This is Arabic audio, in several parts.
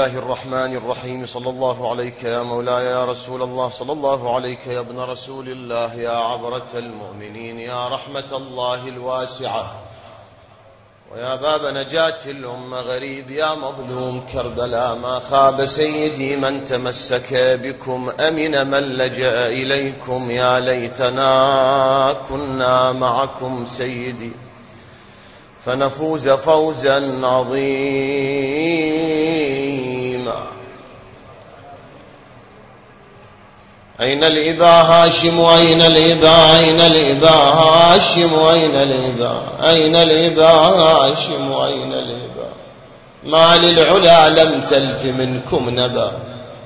الله الرحمن الرحيم. صلى الله عليك يا مولاي يا رسول الله، صلى الله عليك يا ابن رسول الله، يا عبرة المؤمنين، يا رحمة الله الواسعة، ويا باب نجاة الأمة غريب، يا مظلوم كربلاء. ما خاب سيدي من تمسك بكم، أمن من لجأ إليكم. يا ليتنا كنا معكم سيدي فنفوز فوزا عظيما. أين الإبا هاشم؟ أين الإبا؟ أين الإبا هاشم؟ أين الإبا؟ أين الإبا هاشم؟ أين الإبا؟ ما للعلا لم تلف منكم نبا.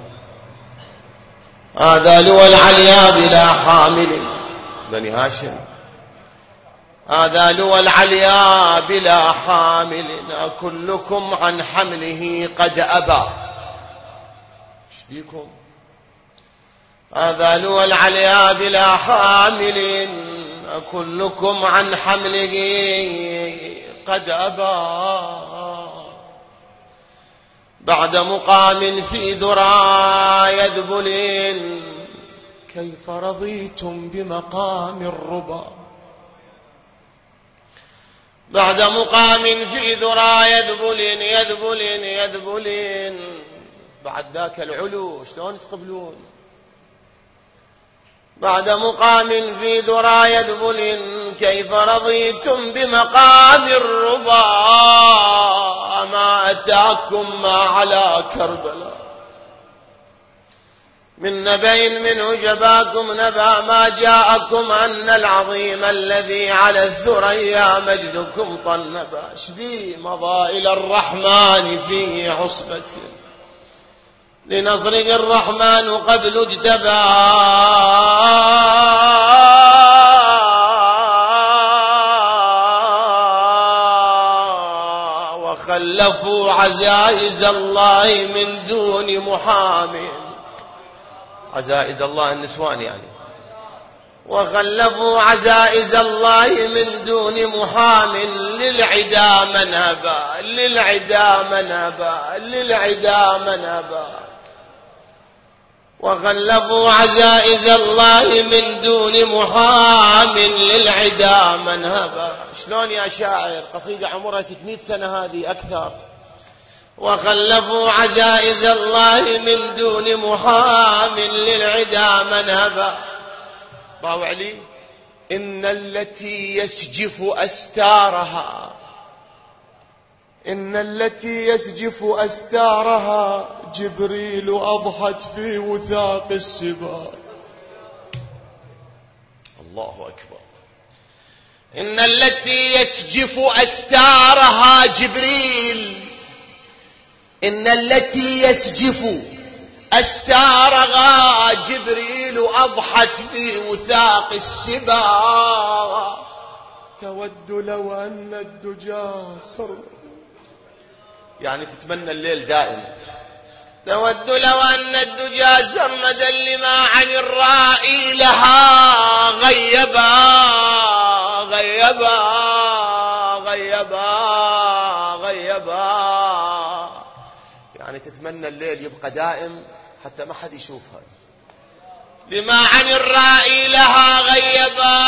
هذا لوى العليا بلا حامل بني هاشم، هذا لوى العليا بلا حامل، كلكم عن حمله قد أبى. ايش بيكم؟ هذا لوى العليا بلا حامل، كلكم عن حمله قد أبى. بعد مقام في ذرى يذبل، كيف رضيتم بمقام الربا. بعد مقام في ذرى يذبل، بعد ذاك العلو شلون تقبلون؟ بعد مقام في ذرى يذبل، كيف رضيتم بمقام الربا. ما أتاكم ما على كربلاء من نبأ منه جباكم نبأ، ما جاءكم أن العظيم الذي على الثريا مجدكم طنبا. شبي مضى إلى الرحمن في عصبة، لنصره الرحمن قبل اجتبى. وخلفوا عزائز الله من دون محامٍ. عزائز الله النسوان يعني. وخلفوا عزائز الله من دون محام، للعدا من أبى، للعدا من أبى، للعدا من أبى. وخلفوا عزائز الله من دون محام، للعدا من أبى. شلون يا شاعر؟ قصيدة عمرها 600 سنة هذه أكثر. وخلفوا عزائز الله من دون محام، للعدا من أبى. باو علي. إن التي يسجف أستارها، إن التي يسجف أستارها، جبريل أضحت في وثاق السباع. الله أكبر. إن التي يسجف أستارها جبريل، إن التي يسجف أستارها جبريل أضحت في وثاق السباع. تود لو أن الدجى سر، يعني تتمنى الليل دائم. تود لو أن الدجى سرمدا، لما عن الرائي لها غيبا غيبا غيبا غيبا. يعني تتمنى الليل يبقى دائم حتى ما حد يشوفها. لما عن الرائي لها غيبا.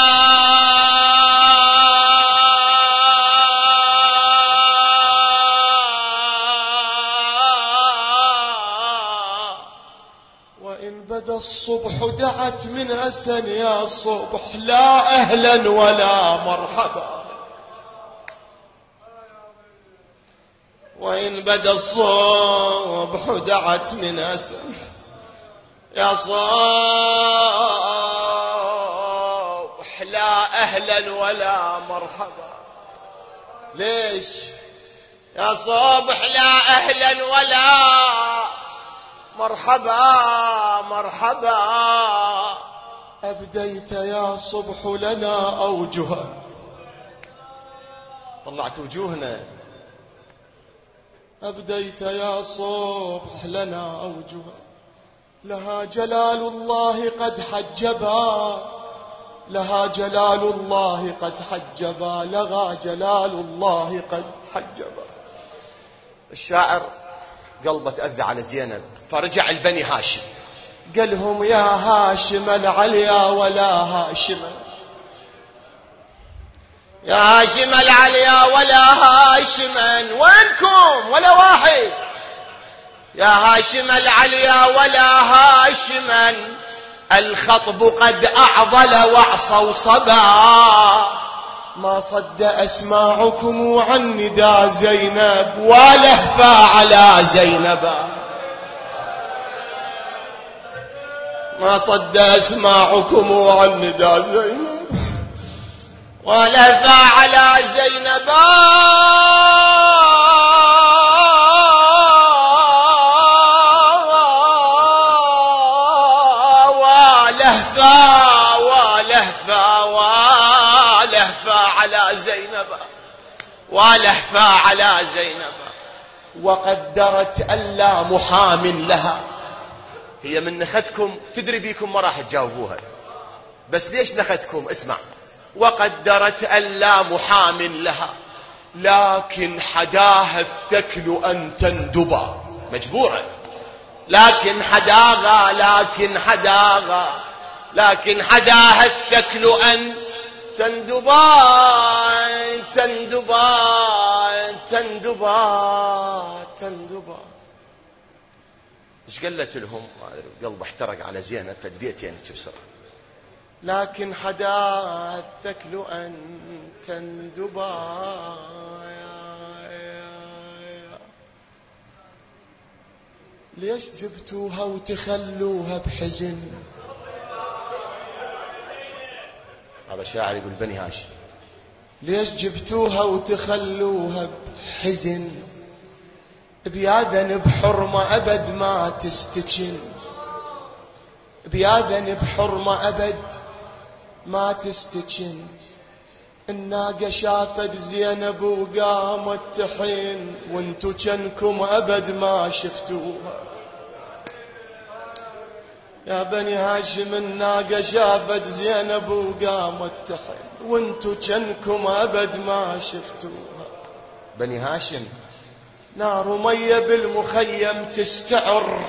وإن بدا الصبح دعت من أسن، يا صبح لا أهلا ولا مرحبا. وإن بدا الصبح دعت من أسن، يا صبح لا أهلا ولا مرحبا. ليش يا صبح لا أهلا ولا مرحبا مرحبا؟ أبديت يا صبح لنا أوجها، طلعت وجوهنا. أبديت يا صبح لنا أوجها، لها جلال الله قد حجبا، لها جلال الله قد حجبا، لها جلال الله قد حجبا. الشاعر قلبه تأذى على زينب، فرجع البني هاشم قال لهم يا هاشم العليا ولا هاشم، يا هاشم العليا ولا هاشما، وينكم ولا واحد، يا هاشم العليا ولا هاشما، الخطب قد أعضل وعصوا صبا، ما صد أسماعكم عن نداء زينب ولهفا على زينب، ما صد أسماعكم عن نداء زينب ولهفا على زينب، ولهفا على زينب، وقدرت ألا محام لها. هي من نختكم تدري بيكم ما راح تجاوبوها، بس ليش نختكم؟ اسمع. وقدرت ألا محام لها، لكن حداها الثكل أن تندبا، مجبورة، لكن حداها لكن حداها الثكل أن تندبا ايش قالت لهم؟ قلبه احترق على زينب، فدبيتين بسرعة. لكن حدا الثكل أن تندبا، ليش جبتوها وتخلوها بحزن؟ هذا شاعر يقول بني هاشم، ليش جبتوها وتخلوها بحزن؟ بياذن بحرمة أبد ما تستكن، بياذن بحرمة أبد ما تستكن، الناقة شافت زينب وقامت تحين، وانتو جنكم أبد ما شفتوها. يا بني هاشم الناقة شافت زينب وقامت تحين، وانتو جنكم أبد ما شفتوها. بني هاشم نار مية بالمخيم تستعر،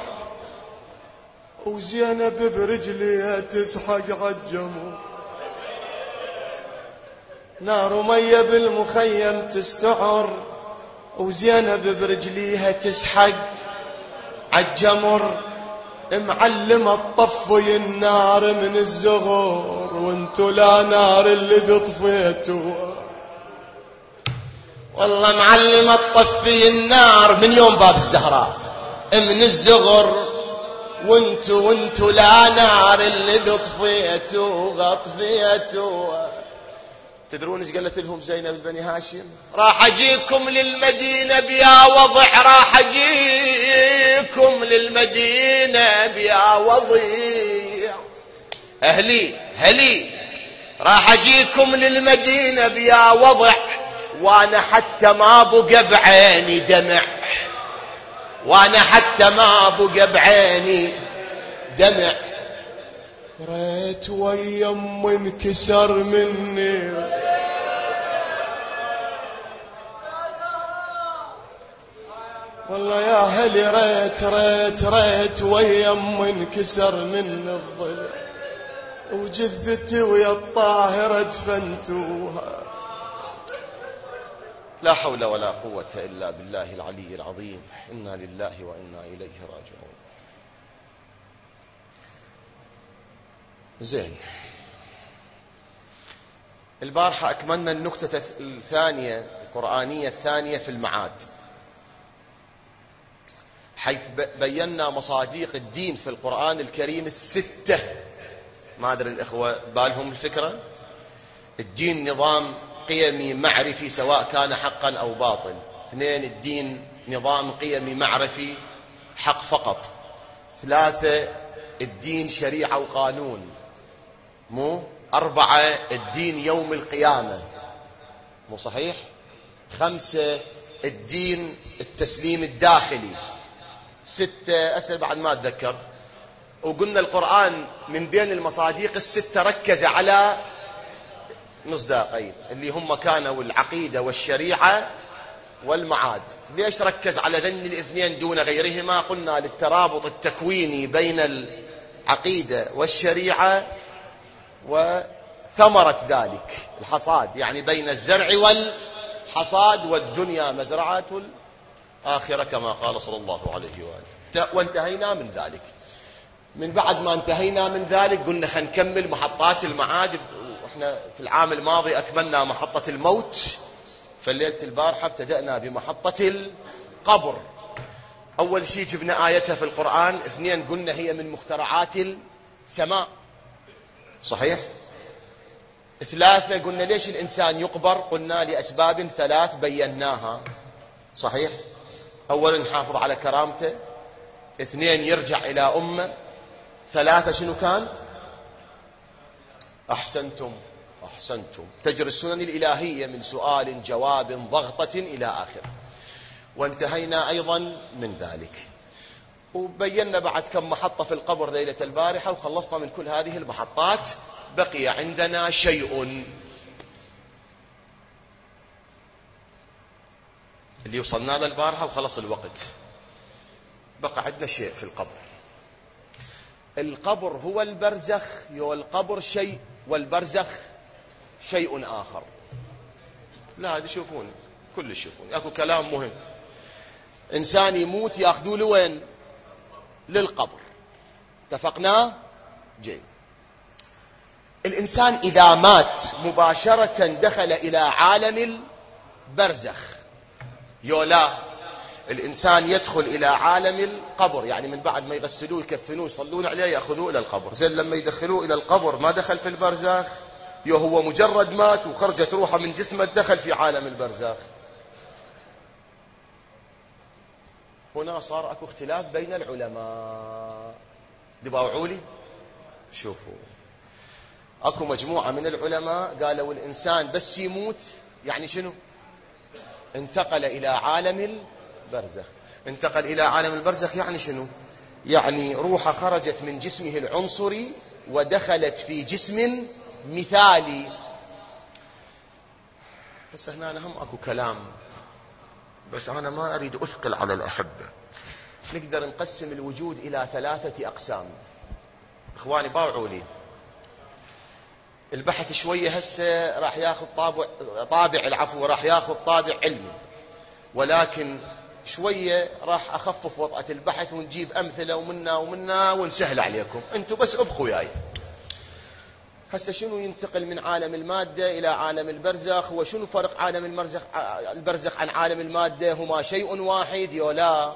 وزينب برجليها تسحق عالجمر، نار مية بالمخيم تستعر، وزينب برجليها تسحق عالجمر، معلمة تطفي النار من الزغور، وانتو لا نار اللي تطفيتوها. والله معلمة تطفي النار من يوم باب الزهراء من الزغر، وانتو لا نار اللي طفيتوها. تدرون ايش قالت لهم زينب بني هاشم؟ راح اجيكم للمدينة بيا وضع، راح اجيكم للمدينة بيا وضيع، اهلي راح اجيكم للمدينة بيا وضع، وانا حتى ما بقى بعيني دمع، وانا حتى ما بقى بعيني دمع، ريت ويم انكسر مني، والله يا هلي ريت ويم انكسر من الضلع، وجثتي ويا الطاهرة دفنتوها. لا حول ولا قوة إلا بالله العلي العظيم، إنا لله وإنا إليه راجعون. زين، البارحة أكملنا النكتة الثانية القرآنية الثانية في المعاد، حيث بينا مصادق الدين في القرآن الكريم الستة. ما أدري الإخوة بالهم الفكرة؟ الدين نظام قيمي معرفي سواء كان حقا أو باطل. 2 الدين نظام قيمي معرفي حق فقط. 3 الدين شريعة وقانون. 4 الدين يوم القيامة، مو صحيح؟ 5 الدين التسليم الداخلي. 6 أسأل بعد ما أتذكر. وقلنا القرآن من بين المصادق الستة ركز على مصداقين اللي هم كانوا العقيدة والشريعة والمعاد. ليش ركز على ذن الاثنين دون غيرهما؟ قلنا للترابط التكويني بين العقيدة والشريعة وثمرة ذلك الحصاد، يعني بين الزرع والحصاد، والدنيا مزرعة الآخرة كما قال صلى الله عليه وآله. وانتهينا من ذلك. من بعد ما انتهينا من ذلك قلنا خلينا نكمل محطات المعاد. واحنا في العام الماضي أكملنا محطة الموت، فالليلة البارحة ابتدأنا بمحطة القبر. أول شيء جبنا آيتها في القرآن. 2 قلنا هي من مخترعات السماء، صحيح. 3 قلنا ليش الإنسان يقبر؟ قلنا لأسباب 3 بيناها، صحيح. أولا نحافظ على كرامته، 2 يرجع إلى أمه، 3 شنو كان؟ أحسنتم تجري السنن الإلهية من سؤال جواب ضغطة إلى آخر. وانتهينا أيضا من ذلك، وبينا بعد كم محطة في القبر ليلة البارحة، وخلصنا من كل هذه المحطات. بقي عندنا شيء اللي وصلنا له البارحة وخلص الوقت. بقى عندنا شيء في القبر. القبر هو البرزخ، القبر شيء والبرزخ شيء آخر. لا هذا يشوفون كل يشوفون. اكو كلام مهم. إنسان يموت يأخذوه لوين؟ للقبر. اتفقنا؟ جيد. الإنسان إذا مات مباشرة دخل إلى عالم البرزخ، يولا الإنسان يدخل إلى عالم القبر، يعني من بعد ما يغسلوه يكفنوه يصلون عليه يأخذوه إلى القبر. زين لما يدخلوه إلى القبر ما دخل في البرزخ، هو مجرد مات وخرجت روحه من جسمه دخل في عالم البرزخ. هنا صار اكو اختلاف بين العلماء. دباوعوا لي شوفوا، اكو مجموعة من العلماء قالوا الإنسان بس يموت يعني شنو؟ انتقل إلى عالم البرزخ. انتقل إلى عالم البرزخ يعني شنو؟ يعني روحه خرجت من جسمه العنصري ودخلت في جسم مثالي. بس هنا هم اكو كلام، بس أنا ما أريد أثقل على الأحبة. نقدر نقسم الوجود إلى 3 أقسام. إخواني باوعوا لي البحث شوية. هسه راح ياخذ راح ياخذ طابع علمي، ولكن شوية راح أخفف وطأة البحث ونجيب أمثلة ومنا ونسهل عليكم. أنتم بس أبخوا وياي. هسه شنو ينتقل من عالم المادة إلى عالم البرزخ؟ وشنو فرق عالم البرزخ عن عالم المادة؟ هما شيء واحد يولا؟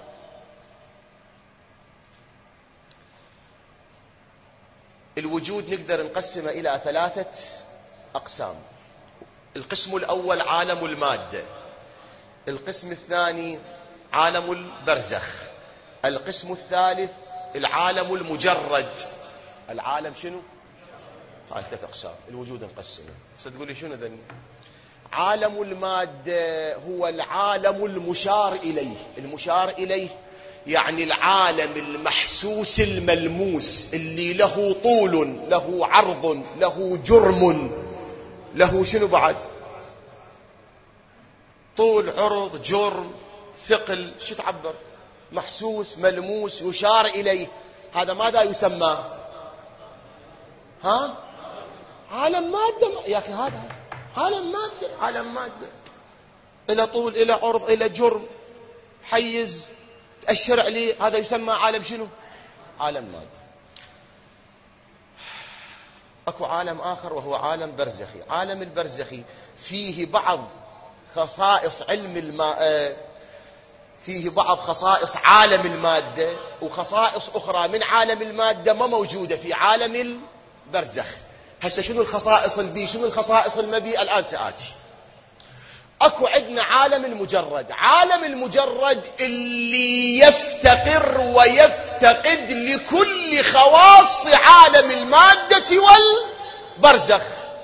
الوجود نقدر نقسمه إلى 3 أقسام. القسم الأول عالم المادة، القسم الثاني عالم البرزخ، القسم الثالث العالم المجرد. العالم شنو؟ هاي 3 أقسام الوجود نقسمه. ستقول لي شنو ذني؟ عالم المادة هو العالم المشار إليه. المشار إليه يعني العالم المحسوس الملموس، اللي له طول، له عرض، له جرم، له شنو بعد؟ طول، عرض، جرم، ثقل، شو تعبر؟ محسوس، ملموس، يشار إليه. هذا ماذا يسمى؟ ها؟ عالم مادة. يا أخي هذا عالم مادة. عالم مادة إلى طول، إلى عرض، إلى جرم، حيز، تأشر عليه. هذا يسمى عالم شنو؟ عالم مادة. أكو عالم آخر وهو عالم برزخي. عالم البرزخي فيه بعض خصائص فيه بعض خصائص عالم المادة، وخصائص أخرى من عالم المادة ما موجودة في عالم البرزخ. هسه شنو الخصائص البي، شنو الخصائص المبي؟ الآن سآتي. أكو عندنا عالم المجرد. عالم المجرد اللي يفتقر ويفتقد لكل خواص عالم المادة والبرزخ.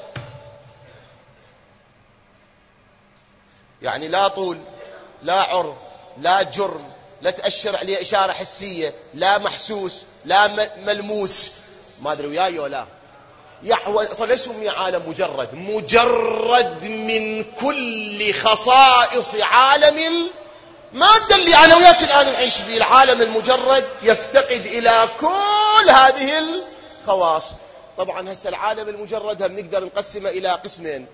يعني لا طول، لا عرض، لا جرم، لا تأشر عليه إشارة حسية، لا محسوس، لا ملموس. ما أدري وياي ولا أصلا ليش سمي عالم مجرد؟ مجرد من كل خصائص عالم المادة اللي أنا وياك الآن نعيش فيه. العالم المجرد يفتقد إلى كل هذه الخواص. طبعا هسه العالم المجرد هم نقدر نقسمه إلى قسمين: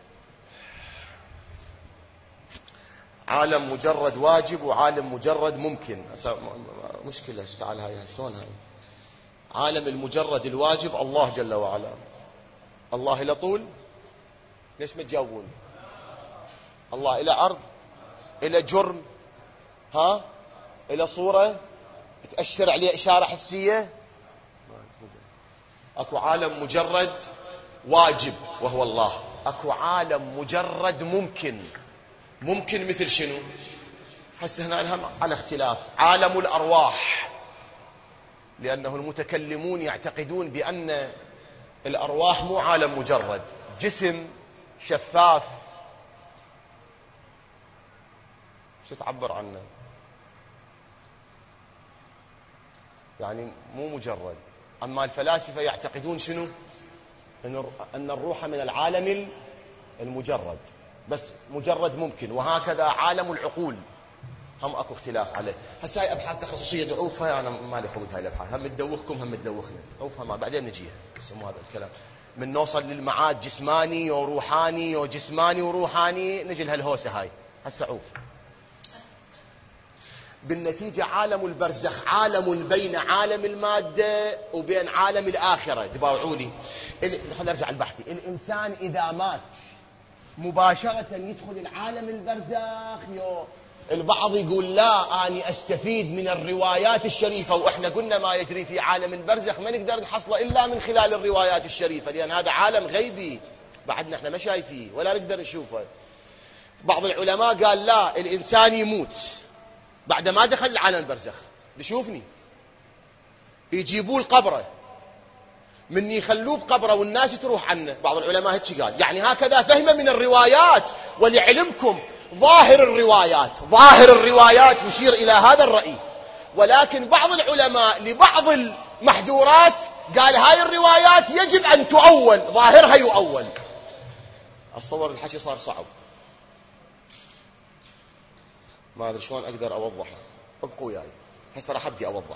عالم مجرد واجب وعالم مجرد ممكن. مشكلة تعال هاي شلون هاي؟ عالم المجرد الواجب الله جل وعلا. الله إلى طول؟ ليش ما تجاوبون؟ الله إلى عرض؟ إلى جرم؟ ها؟ إلى صورة تأشر عليه إشارة حسية؟ أكو عالم مجرد واجب وهو الله. أكو عالم مجرد ممكن. ممكن مثل شنو؟ هسه هنا هم على اختلاف. عالم الأرواح، لأنه المتكلمون يعتقدون بأن الأرواح مو عالم مجرد، جسم شفاف. شو تعبر عنه؟ يعني مو مجرد. أما الفلاسفة يعتقدون شنو؟ أن الروح من العالم المجرد، بس مجرد ممكن. وهكذا عالم العقول هم اكو اختلاف عليه. هسه هاي ابحاث تخصصيه دعوفها، انا مالي خلق هاي الابحاث، هم تدوخكم هم تدوخنا، عوفها ما بعدين نجيها. يسموا هذا الكلام من نوصل للمعاد جسماني وروحاني وجسماني وروحاني، نجي لهالهوسه هاي. هسه عوف. بالنتيجه عالم البرزخ عالم بين عالم الماده وبين عالم الاخره. تباوعوا لي. خليني ارجع لبحثي. الانسان اذا مات مباشره يدخل العالم البرزخ. البعض يقول لا، أنا أستفيد من الروايات الشريفة، وإحنا قلنا ما يجري في عالم البرزخ ما نقدر نحصله إلا من خلال الروايات الشريفة، لأن هذا عالم غيبي بعدنا إحنا ما شايفيه ولا نقدر نشوفه. بعض العلماء قال لا، الإنسان يموت بعد ما دخل العالم البرزخ. تشوفني يجيبوه القبره، من يخلوه بقبره والناس تروح عنه. بعض العلماء هيك قال، يعني هكذا فهمه من الروايات. ولعلمكم ظاهر الروايات يشير إلى هذا الرأي، ولكن بعض العلماء لبعض المحذورات قال هاي الروايات يجب أن تؤول، ظاهرها يؤول. أتصور الحكي صار صعب، ما أدري شلون أقدر أوضحه. ابقوا وياي هسه راح أبدي أوضح.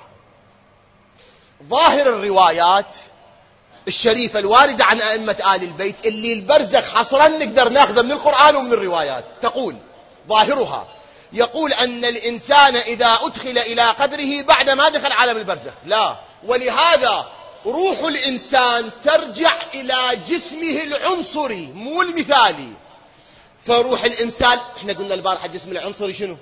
ظاهر الروايات الشريفة الواردة عن أئمة آل البيت اللي البرزخ حصرا نقدر ناخذه من القرآن ومن الروايات، تقول ظاهرها يقول أن الإنسان إذا أدخل إلى قبره بعد ما دخل عالم البرزخ لا، ولهذا روح الإنسان ترجع إلى جسمه العنصري مو المثالي. فروح الإنسان، احنا قلنا البارحة الجسم العنصري شنو؟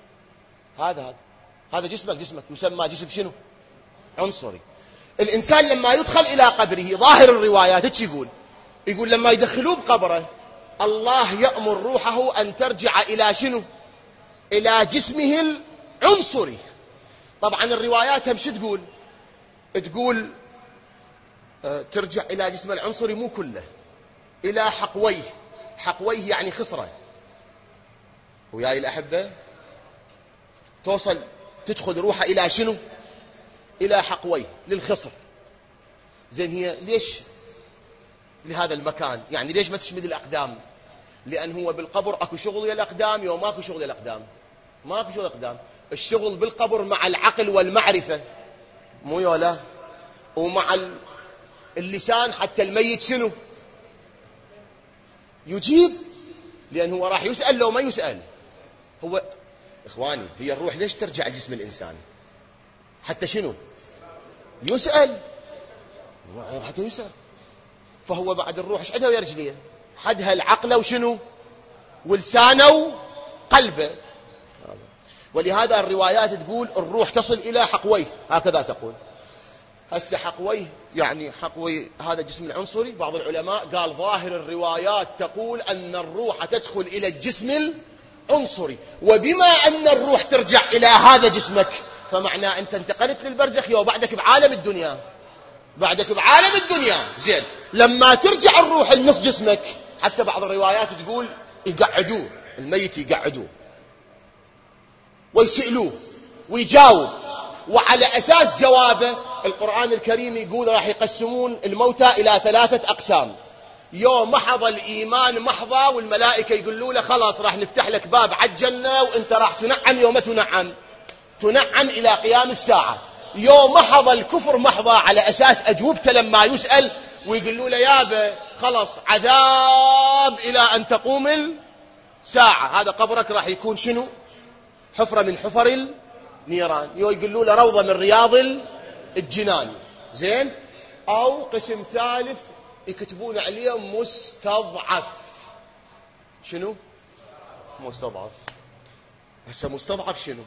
هذا جسمك يسمى جسم شنو؟ عنصري. الإنسان لما يدخل إلى قبره ظاهر الروايات هيك يقول لما يدخلوه بقبره الله يأمر روحه أن ترجع إلى شنو؟ إلى جسمه العنصري. طبعا الروايات هم شو تقول ترجع إلى جسمه العنصري مو كله، إلى حقويه يعني خصره. وياي الأحبة توصل تدخل روحه إلى شنو؟ إلى حقويه للخصر. زين هي ليش لهذا المكان؟ يعني ليش ما تشمد الأقدام؟ لأن هو بالقبر أكو شغل يا الأقدام يوم ماكو شغل يا الأقدام، ماكو شغل الأقدام. الشغل بالقبر مع العقل والمعرفة مو يولا، ومع اللسان حتى الميت شنو يجيب، لأن هو راح يسأل لو ما يسأل. هو إخواني هي الروح ليش ترجع جسم الإنسان؟ حتى شنو يسأل، حتى يسأل. فهو بعد الروح ايش عندها ويا رجليه؟ حدها العقل وشنو ولسانه وقلبه. ولهذا الروايات تقول الروح تصل إلى حقويه، هكذا تقول. هسه حقويه يعني حقوي هذا جسم العنصري. بعض العلماء قال ظاهر الروايات تقول أن الروح تدخل إلى الجسم العنصري، وبما أن الروح ترجع إلى هذا جسمك فمعنى أنت انتقلت للبرزخ وبعدك بعالم الدنيا، زين لما ترجع الروح لنص جسمك، حتى بعض الروايات تقول يقعدوه الميت، يقعدوه ويسألوه ويجاوب وعلى أساس جوابه القرآن الكريم يقول راح يقسمون الموتى إلى 3 أقسام. يوم محض الإيمان محضة، والملائكة يقولوا له خلاص راح نفتح لك باب على الجنة وانت راح تنعم. يوم تنعم إلى قيام الساعة. يوم محض الكفر محضة على أساس أجوبته لما يسأل، ويقولوا له يابا خلاص عذاب إلى أن تقوم الساعة. هذا قبرك راح يكون شنو؟ حفرة من حفر النيران. يقولوا له روضة من رياض الجنان. زين. أو قسم ثالث يكتبون عليه مستضعف. شنو؟ مستضعف. هسه مستضعف شنو؟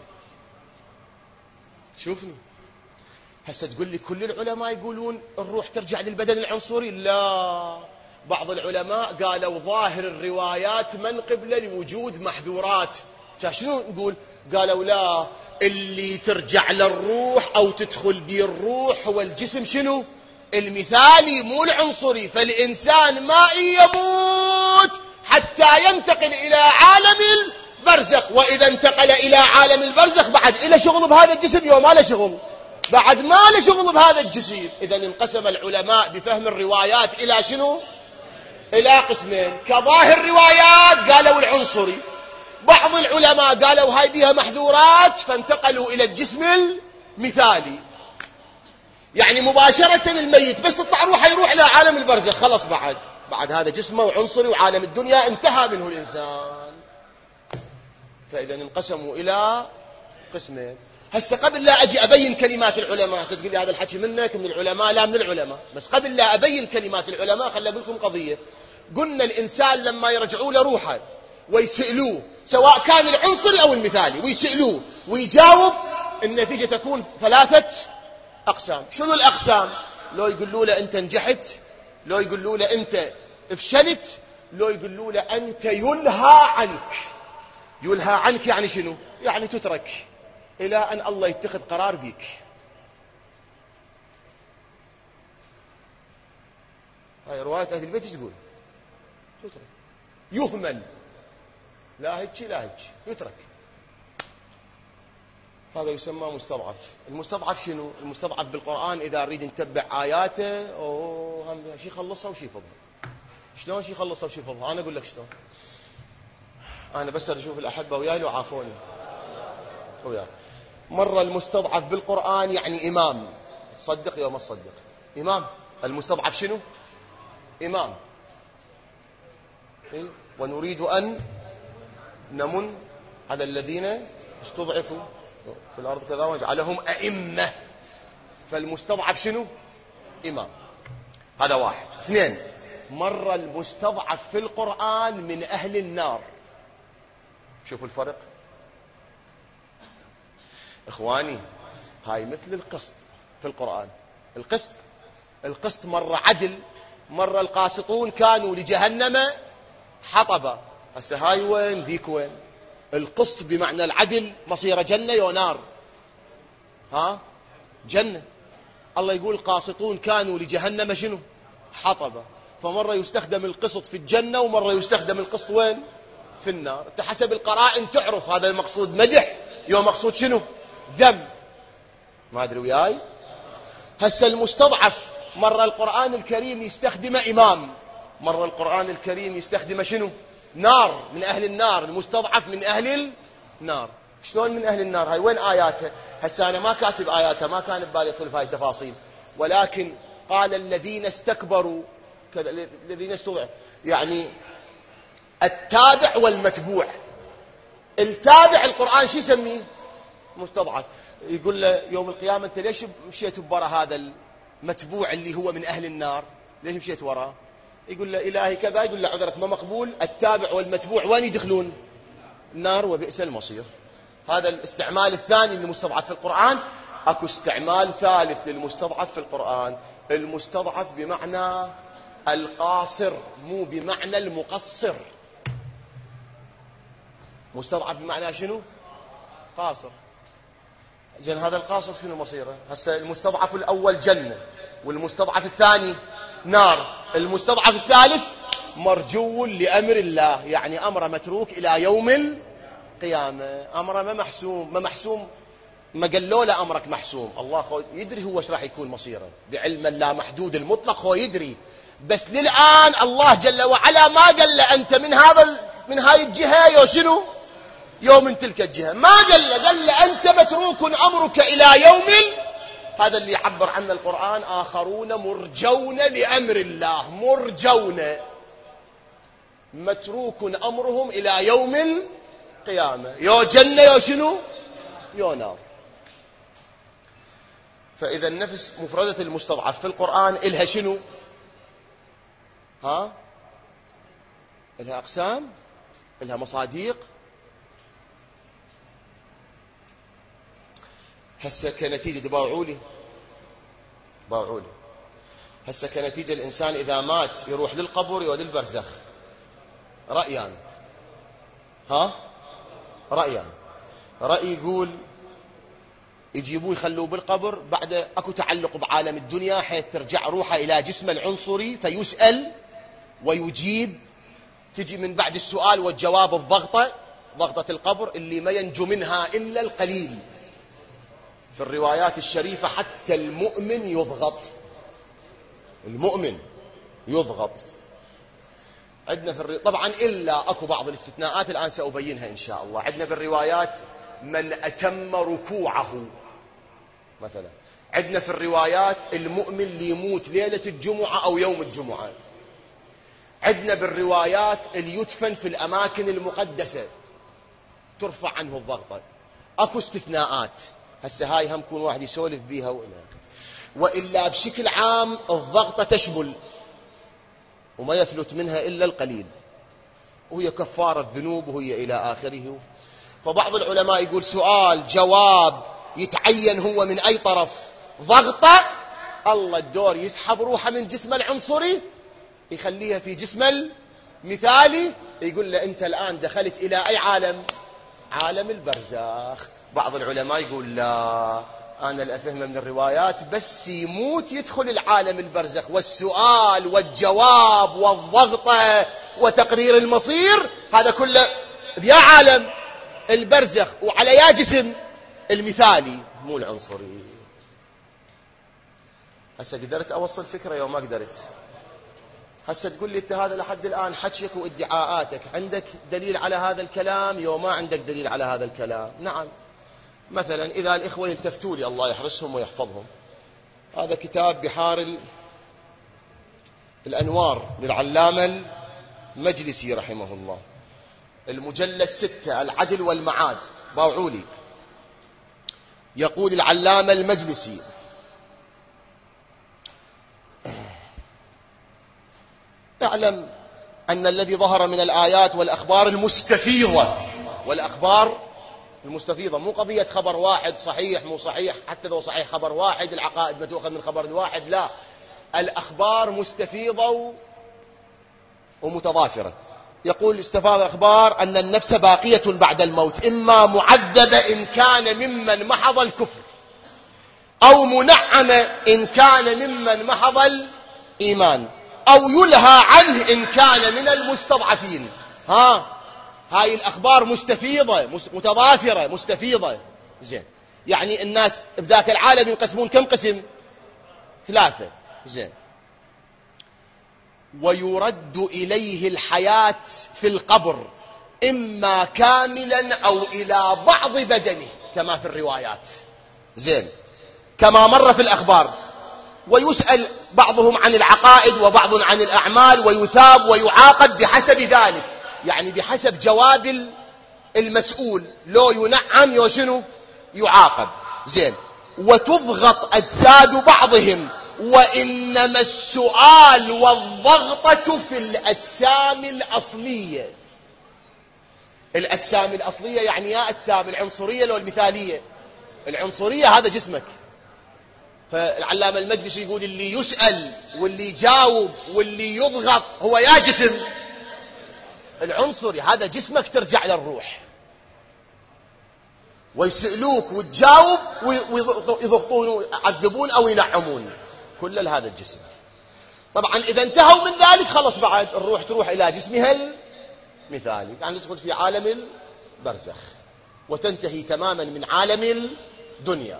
شوفني هسه تقول لي كل العلماء يقولون الروح ترجع للبدن العنصري؟ لا، بعض العلماء قالوا ظاهر الروايات من قبل لوجود محذورات. شنو نقول؟ قالوا لا، اللي ترجع للروح أو تدخل به الروح هو الجسم شنو؟ المثالي مو العنصري. فالإنسان ما يموت حتى ينتقل إلى عالم البرزخ، وإذا انتقل إلى عالم البرزخ بعد إلى شغل بهذا الجسم؟ يوم ما له شغل، بعد ما له شغل بهذا الجسم. إذا انقسم العلماء بفهم الروايات إلى شنو؟ إلى قسمين. كظاهر روايات قالوا العنصري، بعض العلماء قالوا هاي بيها محذورات فانتقلوا إلى الجسم المثالي. يعني مباشرة الميت بس تطلع روحه يروح إلى عالم البرزخ، خلص بعد هذا جسمه وعنصري وعالم الدنيا انتهى منه الإنسان. فإذا انقسموا إلى قسمين. هسه قبل لا أجي أبين كلمات العلماء، هسه تقول لي هذا الحكي منك من العلماء؟ لا، من العلماء. بس قبل لا أبين كلمات العلماء خلي أقول لكم قضية. قلنا الإنسان لما يرجعوا له روحه ويسألوه سواء كان العنصري أو المثالي ويسألوه ويجاوب، النتيجة تكون 3 أقسام. شنو الأقسام؟ لو يقولوا له أنت نجحت، لو يقولوا له أنت فشلت، لو يقولوا له أنت يلهى عنك. يلهى عنك يعني شنو؟ يعني تترك إلى أن الله يتخذ قرار بيك. هاي رواية أهل البيت تقول تترك، يهمل، لا هيك لا هيك، يترك. هذا يسمى مستضعف. المستضعف شنو؟ المستضعف بالقرآن إذا نريد نتبع آياته هم شي يخلصها وشي يفضها. شلون شي يخلصها وشي يفضها؟ أنا أقول لك شلون. أنا بس أشوف الأحبة وياي لو عافوني وياي. مرة المستضعف بالقرآن يعني إمام، تصدق يا ما تصدق؟ إمام. المستضعف شنو؟ إمام. إيه؟ ونريد أن نمن على الذين استضعفوا في الأرض كذا ونجعلهم أئمة. فالمستضعف شنو؟ إمام. هذا واحد. 2، مرة المستضعف في القرآن من أهل النار. شوفوا الفرق إخواني. هاي مثل القسط في القرآن. القسط مرة عدل، مرة القاسطون كانوا لجهنم حطبا. هسه هاي وين ذيك وين؟ القسط بمعنى العدل مصير جنة ونار. جنة. الله يقول القاسطون كانوا لجهنم شنو؟ حطبا. فمرة يستخدم القسط في الجنة ومرة يستخدم القسط وين؟ في النار. انت حسب القرائن تعرف هذا المقصود مدح يوم مقصود شنو؟ ذم. ما أدري وياي. هسه المستضعف مرة القرآن الكريم يستخدم إمام، مرة القرآن الكريم يستخدم شنو؟ نار، من أهل النار. المستضعف من أهل النار. شلون من أهل النار؟ هاي وين آياتها؟ هسه أنا ما كاتب آياتها، ما كان ببالي أدخل في هاي التفاصيل، ولكن قال الذين استكبروا كذا، الذين استضعفوا، يعني التابع والمتبوع. التابع القرآن شو يسميه؟ مستضعف. يقول له يوم القيامة أنت ليش مشيت بورا هذا المتبوع اللي هو من أهل النار؟ ليش مشيت وراه؟ يقول له إلهي كذا. يقول له عذرك ما مقبول. التابع والمتبوع وين يدخلون؟ النار وبئس المصير. هذا الاستعمال الثاني للمستضعف في القرآن. اكو استعمال ثالث للمستضعف في القرآن. المستضعف بمعنى القاصر مو بمعنى المقصر. مستضعف بمعنى شنو؟ قاصر. زين هذا القاصر شنو مصيره؟ هسه المستضعف الأول جنة، والمستضعف الثاني نار. المستضعف الثالث مرجو لأمر الله، يعني أمر متروك إلى يوم القيامة. أمر ما محسوم ما قالوا له أمرك محسوم. الله يدري هو ايش راح يكون مصيره بعلم اللامحدود المطلق، هو يدري. بس للآن الله جل وعلا ما قال له أنت من هاي الجهة يو شنو يوم من تلك الجهة، ما قال له أنت متروك أمرك إلى يوم. هذا اللي يعبر عنه القرآن آخرون مرجون لأمر الله. مرجون، متروك أمرهم إلى يوم القيامة، يو جنة يو شنو يو نار. فإذا النفس مفردة المستضعف في القرآن إلها شنو؟ إلها أقسام، إلها مصاديق. هسه كنتيجة باوعولي هسه كنتيجة الإنسان إذا مات يروح للقبر أو للبرزخ. رأيان. رأي يقول يجيبوه يخلوه بالقبر، بعد أكو تعلق بعالم الدنيا حيث ترجع روحه إلى جسمه العنصري فيسأل ويجيب. تجي من بعد السؤال والجواب ضغطة القبر اللي ما ينجو منها إلا القليل. في الروايات الشريفة حتى المؤمن يضغط. عندنا طبعا إلا أكو بعض الاستثناءات الآن سأبينها إن شاء الله. عندنا بالروايات من أتم ركوعه مثلا. عندنا في الروايات المؤمن اللي يموت ليلة الجمعة أو يوم الجمعة. عندنا بالروايات اللي يدفن في الأماكن المقدسة ترفع عنه الضغطة. أكو استثناءات هسه هاي هم كون واحد يسولف بيها وإلا بشكل عام الضغطة تشمل وما يفلت منها إلا القليل، وهي كفارة ذنوب وهي إلى آخره. فبعض العلماء يقول سؤال جواب يتعين هو من أي طرف. ضغطة الله الدور يسحب روحه من جسم العنصري يخليها في جسم المثالي، يقول له أنت الآن دخلت إلى أي عالم البرزخ. بعض العلماء يقول لا، أنا الأفهم من الروايات بس يموت يدخل العالم البرزخ، والسؤال والجواب والضغطة وتقرير المصير هذا كله يا عالم البرزخ وعلى يا جسم المثالي مو العنصري. هسه قدرت أوصل فكرة يوم ما قدرت؟ هسه تقول لي أنت هذا لحد الآن حكيك وادعاءاتك، عندك دليل على هذا الكلام يوم ما عندك دليل على هذا الكلام؟ نعم. مثلا إذا الإخوة يلتفتوا لي الله يحرسهم ويحفظهم، هذا كتاب بحار الأنوار للعلامة المجلسي رحمه الله، المجلد 6 العدل والمعاد باوعولي. يقول العلامة المجلسي اعلم أن الذي ظهر من الآيات والأخبار المستفيضة، والأخبار المستفيضة مو قضية خبر واحد صحيح مو صحيح، حتى لو صحيح خبر واحد العقائد ما تؤخذ من خبر الواحد، لا، الأخبار مستفيضة ومتضافرة. يقول استفاض أخبار أن النفس باقية بعد الموت، إما معذبة إن كان ممن محض الكفر، أو منعمة إن كان ممن محض الإيمان، أو يلهى عنه إن كان من المستضعفين. هاي الأخبار مستفيضة متضافرة مستفيضة. زين، يعني الناس بذاك العالم ينقسمون كم قسم؟ 3. زين، ويرد إليه الحياة في القبر إما كاملا أو إلى بعض بدنه كما في الروايات. زين، كما مر في الأخبار. ويسأل بعضهم عن العقائد وبعض عن الأعمال، ويثاب ويعاقب بحسب ذلك، يعني بحسب جواب المسؤول، لو ينعم يو شنو يعاقب. زين، وتضغط أجساد بعضهم، وإنما السؤال والضغطة في الأجسام الأصلية. الأجسام الأصلية يعني يا أجسام العنصرية لو المثالية. العنصرية هذا جسمك. فالعلامة المجلسي يقول اللي يسأل واللي يجاوب واللي يضغط هو يا جسم العنصري، هذا جسمك ترجع للروح، ويسألوك وتجاوب ويضغطون ويعذبون أو ينعمون كل هذا الجسم. طبعا إذا انتهوا من ذلك خلص بعد الروح تروح إلى جسمها المثالي، يعني تدخل في عالم البرزخ وتنتهي تماما من عالم دنيا.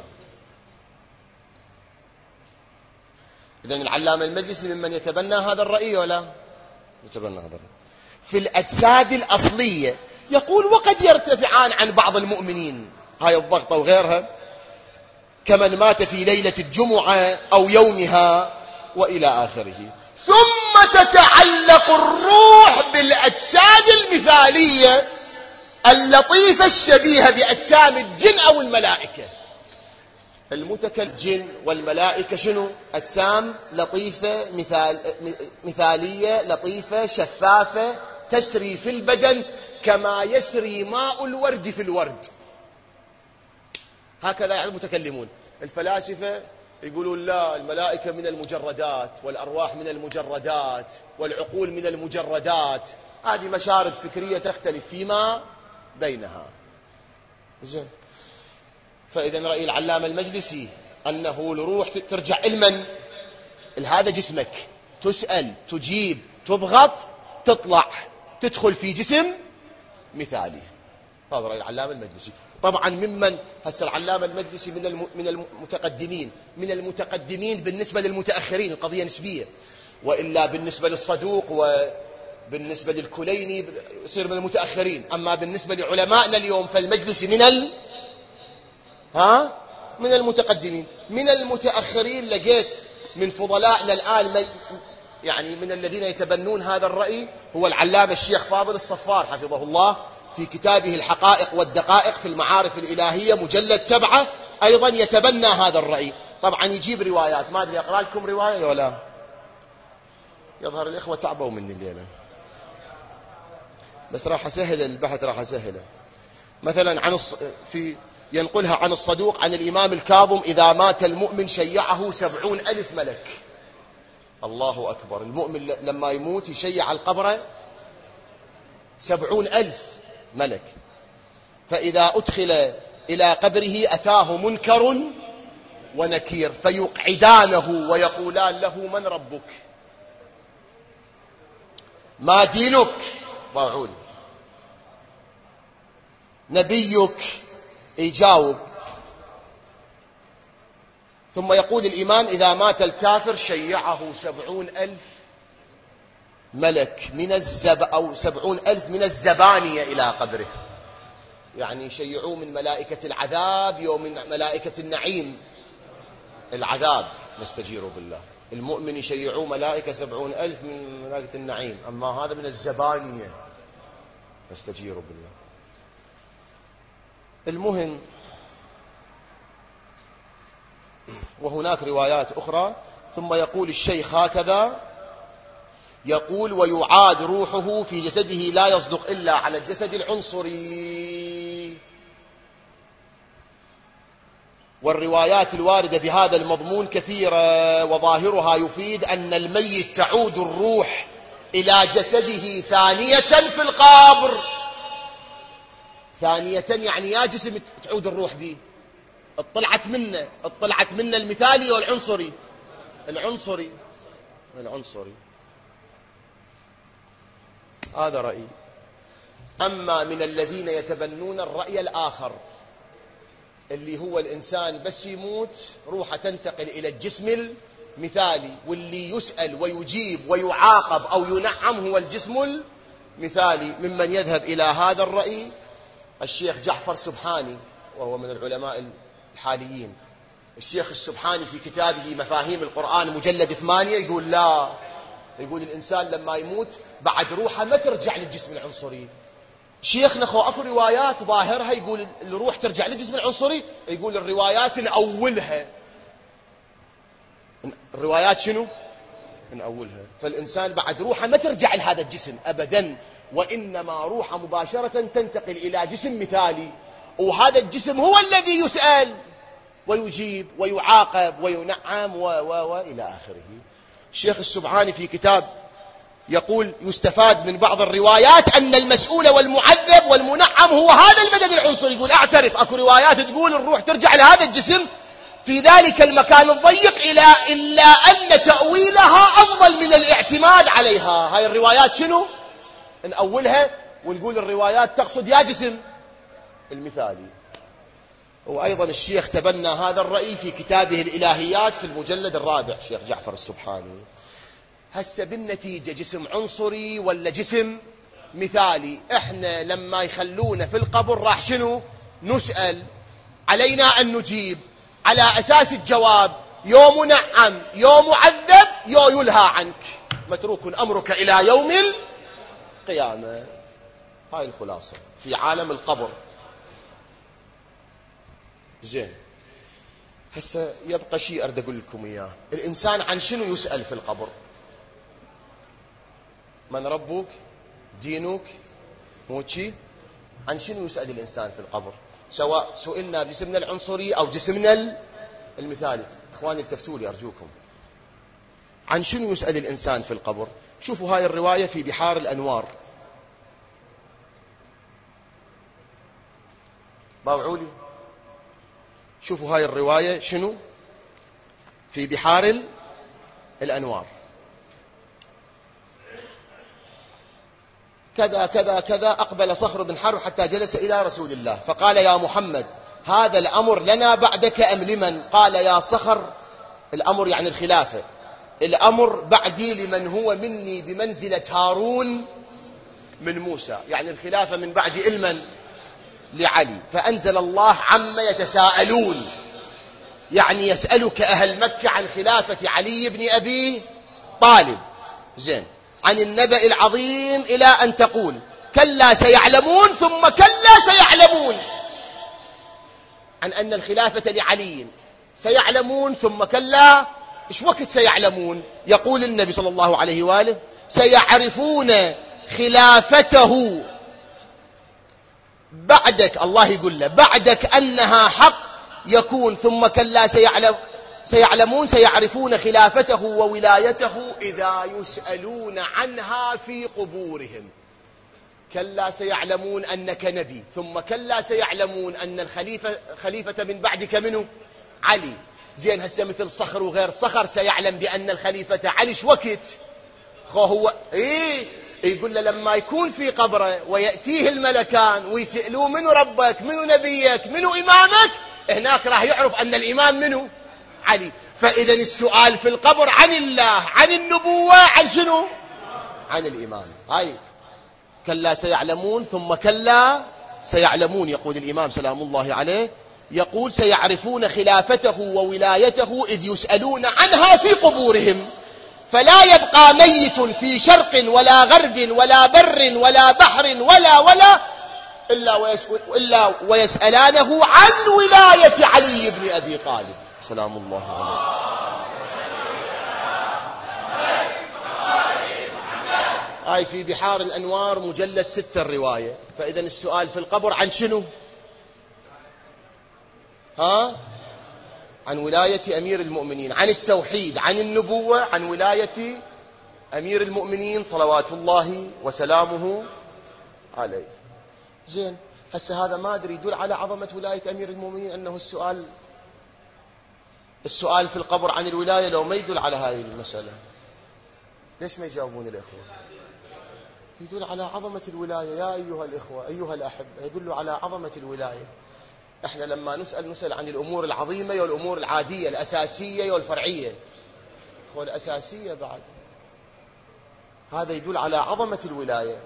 إذن العلامة المجلسي ممن يتبنى هذا الرأي ولا يتبنى هذا الرأي؟ في الأجساد الأصلية يقول وقد يرتفعان عن بعض المؤمنين، هاي الضغطة وغيرها، كمن مات في ليلة الجمعة أو يومها وإلى آخره. ثم تتعلق الروح بالأجساد المثالية اللطيفة الشبيهة بأجسام الجن أو الملائكة. الجن والملائكة شنو؟ أجسام لطيفة مثالية لطيفة شفافة تسري في البدن كما يسري ماء الورد في الورد. هكذا يعني المتكلمون. الفلاسفة يقولون لا، الملائكة من المجردات، والأرواح من المجردات، والعقول من المجردات. هذه مشارد فكرية تختلف فيما بينها. زين. فإذا رأي العلامة المجلسي أنه الروح ترجع لمن؟ هذا جسمك، تسأل، تجيب، تضغط، تطلع، تدخل في جسم مثالي. هذا رأي العلامة المجلسي. طبعا ممن هسه العلامة المجلسي من المتقدمين بالنسبة للمتأخرين، القضية نسبية، وإلا بالنسبة للصدوق وبالنسبة للكليني يصير من المتأخرين. أما بالنسبة لعلمائنا اليوم فالمجلسي من المتقدمين. من المتأخرين لقيت من فضلائنا الآن يعني من الذين يتبنون هذا الرأي هو العلامة الشيخ فاضل الصفار حفظه الله في كتابه الحقائق والدقائق في المعارف الإلهية مجلد 7 أيضا يتبنى هذا الرأي. طبعا يجيب روايات، ما أدري أقرأ لكم رواية ولا؟ يظهر الإخوة تعبوا مني الليلة، بس راح أسهل البحث، راح أسهله. مثلا ينقلها عن الصدوق عن الإمام الكاظم: إذا مات المؤمن شيعه 70,000 ملك. الله أكبر. المؤمن لما يموت يشيع القبر 70,000 ملك. فإذا أدخل إلى قبره أتاه منكر ونكير فيقعدانه ويقولان له: من ربك؟ ما دينك؟ ضاعون. نبيك؟ يجاوب. ثم يقول الإمام: إذا مات الكافر شيعه 70,000 ملك من 70,000 من الزبانية إلى قبره. يعني يشيعوه من ملائكة العذاب ومن ملائكة النعيم. العذاب نستجير بالله. المؤمن يشيعوه ملائكة 70,000 من ملائكة النعيم، أما هذا من الزبانية نستجير بالله. المهم، وهناك روايات أخرى. ثم يقول الشيخ هكذا، يقول: ويعاد روحه في جسده لا يصدق إلا على الجسد العنصري. والروايات الواردة بهذا المضمون كثيرة، وظاهرها يفيد أن الميت تعود الروح إلى جسده ثانية في القبر. ثانية يعني يا جسم تعود الروح به، اطلعت منه المثالي والعنصري. العنصري هذا رأيي. أما من الذين يتبنون الرأي الآخر اللي هو الإنسان بس يموت روحه تنتقل إلى الجسم المثالي، واللي يسأل ويجيب ويعاقب أو ينعم هو الجسم المثالي، ممن يذهب إلى هذا الرأي الشيخ جعفر سبحاني، وهو من العلماء الحاليين. الشيخ السبحاني في كتابه مفاهيم القرآن مجلد 8 يقول لا، يقول الإنسان لما يموت بعد روحه ما ترجع للجسم العنصري. شيخنا اكو روايات ظاهرها يقول الروح ترجع للجسم العنصري، يقول الروايات نأولها. الروايات شنو؟ نأولها. فالإنسان بعد روحه ما ترجع لهذا الجسم أبدا، وإنما روحه مباشرة تنتقل إلى جسم مثالي، وهذا الجسم هو الذي يسأل ويجيب ويعاقب وينعم وإلى آخره. الشيخ السبحاني في كتاب يقول: يستفاد من بعض الروايات أن المسؤول والمعذب والمنعم هو هذا المدد العنصري. يقول أعترف أكو روايات تقول الروح ترجع لهذا الجسم في ذلك المكان الضيق إلا أن تأويلها أفضل من الاعتماد عليها. هاي الروايات شنو؟ نأولها ونقول الروايات تقصد يا جسم المثالي. وأيضا الشيخ تبنى هذا الرأي في كتابه الإلهيات في المجلد الرابع، شيخ جعفر السبحاني. هسه بالنتيجة جسم عنصري ولا جسم مثالي؟ احنا لما يخلونا في القبر راح شنو نسأل؟ علينا أن نجيب على أساس الجواب يوم نعم يوم عذب يو يلهى عنك، متروك أمرك إلى يوم القيامة. هاي الخلاصة في عالم القبر. زين، هسه يبقى شيء أريد أقول لكم إياه. الإنسان عن شنو يسأل في القبر؟ من ربك؟ دينك؟ موتشي؟ عن شنو يسأل الإنسان في القبر؟ سواء سئلنا بجسمنا العنصري أو جسمنا المثالي. إخواني التفتوا لي أرجوكم، عن شنو يسأل الإنسان في القبر؟ شوفوا هاي الرواية في بحار الأنوار. باوعوا لي، شوفوا هاي الرواية شنو في بحار الأنوار. كذا كذا كذا، أقبل صخر بن حرب حتى جلس إلى رسول الله فقال: يا محمد، هذا الأمر لنا بعدك أم لمن؟ قال: يا صخر، الأمر يعني الخلافة، الأمر بعدي لمن هو مني بمنزلة هارون من موسى، يعني الخلافة من بعد المن؟ لعلي. فأنزل الله عما يتساءلون، يعني يسألك أهل مكة عن خلافة علي بن أبي طالب. زين، عن النبأ العظيم إلى أن تقول: كلا سيعلمون ثم كلا سيعلمون. عن أن الخلافة لعلي سيعلمون ثم كلا. إيش وقت سيعلمون؟ يقول النبي صلى الله عليه وآله: سيعرفون خلافته بعدك. الله يقول له بعدك أنها حق يكون، ثم كلا سيعلمون، سيعرفون خلافته وولايته إذا يسألون عنها في قبورهم. كلا سيعلمون أنك نبي، ثم كلا سيعلمون أن الخليفة من بعدك منه علي. زين، هسه مثل صخر وغير صخر سيعلم بأن الخليفة علي. ايش وقت؟ هو يقول له لما يكون في قبره ويأتيه الملكان ويسألوه: منو ربك؟ منو نبيك؟ منو إمامك؟ هناك راح يعرف أن الإمام منو؟ علي. فإذا السؤال في القبر عن الله، عن النبوة، عن شنو؟ عن الإمام. هاي كلا سيعلمون ثم كلا سيعلمون. يقول الإمام سلام الله عليه، يقول: سيعرفون خلافته وولايته إذ يسألون عنها في قبورهم، فلا يبقى ميت في شرق ولا غرب ولا بر ولا بحر ولا إلا ويسألانه عن ولاية علي بن أبي طالب سلام الله عليه. هاي في بحار الأنوار مجلد 6 الرواية. فإذا السؤال في القبر عن شنو؟ عن ولاية أمير المؤمنين، عن التوحيد، عن النبوة، عن ولاية أمير المؤمنين صلوات الله وسلامه عليه. زين، هسه هذا ما أدري يدل على عظمة ولاية أمير المؤمنين أنه السؤال في القبر عن الولاية، لو ما يدل على هذه المسألة ليش ما يجاوبون الإخوة؟ يدل على عظمة الولاية يا أيها الإخوة أيها الأحب، يدل على عظمة الولاية. احنا لما نسأل عن الأمور العظيمة والأمور العادية، الأساسية والفرعية، والأساسية بعد. هذا يدل على عظمة الولاية.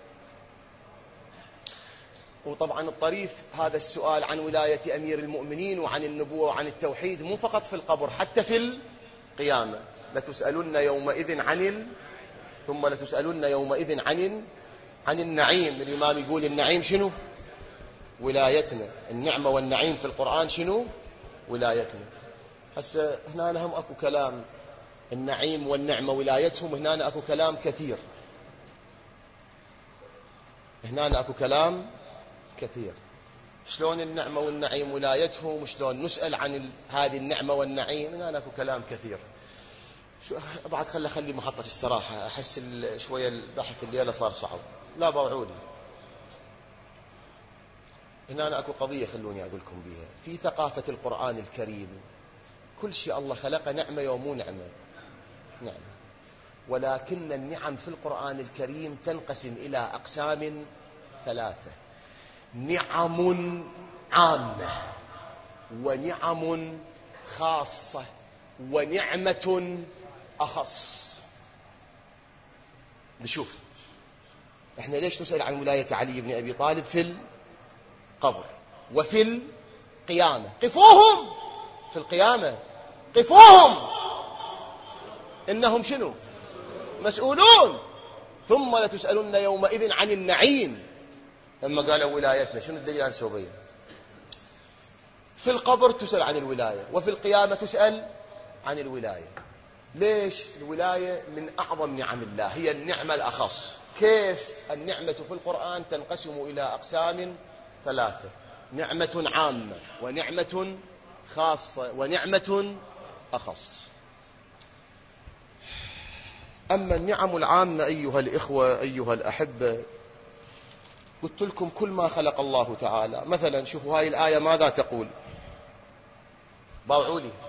وطبعا الطريف هذا السؤال عن ولاية أمير المؤمنين وعن النبوة وعن التوحيد مو فقط في القبر، حتى في القيامة. لتسألن يومئذ ثم لتسألن يومئذ عن النعيم. الإمام يقول النعيم شنو؟ ولايتنا. النعمة والنعيم في القرآن شنو؟ ولايتنا. هسه هنا هم أكو كلام النعيم والنعمة ولايتهم، هنا أكو كلام كثير، هنا أكو كلام كثير. شلون النعمة والنعيم ولايتهم، وشلون نسأل عن هذه النعمة والنعيم، هنا أكو كلام كثير. بعد خلي محطة الصراحة، أحس شوية البحث الليلة صار صعب. لا باوعوني، هنا أكو قضية خلوني أقولكم بها. في ثقافة القرآن الكريم كل شيء الله خلقه نعمة يومو نعمة، ولكن النعم في القرآن الكريم تنقسم إلى أقسام 3: نعم عامة، ونعم خاصة ونعمة أخص. نشوف احنا ليش نسأل عن ولاية علي بن أبي طالب في القبر وفي القيامة؟ قفوهم في القيامة، قفوهم، إنهم شنو؟ مسؤولون، ثم لتسألن يومئذ عن النعيم. لما قالوا ولايتنا، شنو الدليل عن سوبيا؟ في القبر تسأل عن الولاية، وفي القيامة تسأل عن الولاية. ليش؟ الولاية من أعظم نعم الله، هي النعمة الأخص. كيف؟ النعمة في القرآن تنقسم إلى أقسام ثلاثة: نعمة عامة، ونعمة خاصة، ونعمة أخص. أما النعم العامة أيها الإخوة أيها الأحبة، قلت لكم كل ما خلق الله تعالى. مثلا شوفوا هاي الآية ماذا تقول؟ باوعوا لي: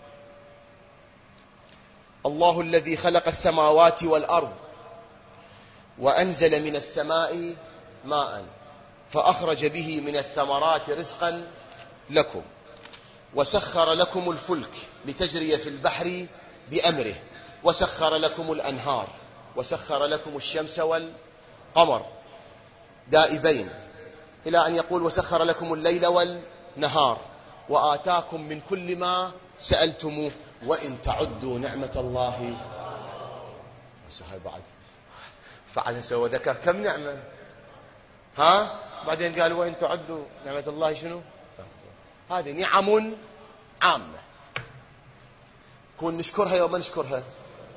الله الذي خلق السماوات والأرض وأنزل من السماء ماء فأخرج به من الثمرات رزقا لكم وسخر لكم الفلك لتجري في البحر بأمره وسخر لكم الأنهار وسخر لكم الشمس والقمر دائبين، إلى أن يقول: وسخر لكم الليل والنهار وآتاكم من كل ما سألتموه وإن تعدوا نعمة الله. هاي بعد سوى ذكر كم نعمة، بعدين قال: وإن تعدوا نعمة الله شنو؟ هذه نعم عامة، كون نشكرها يوم نشكرها.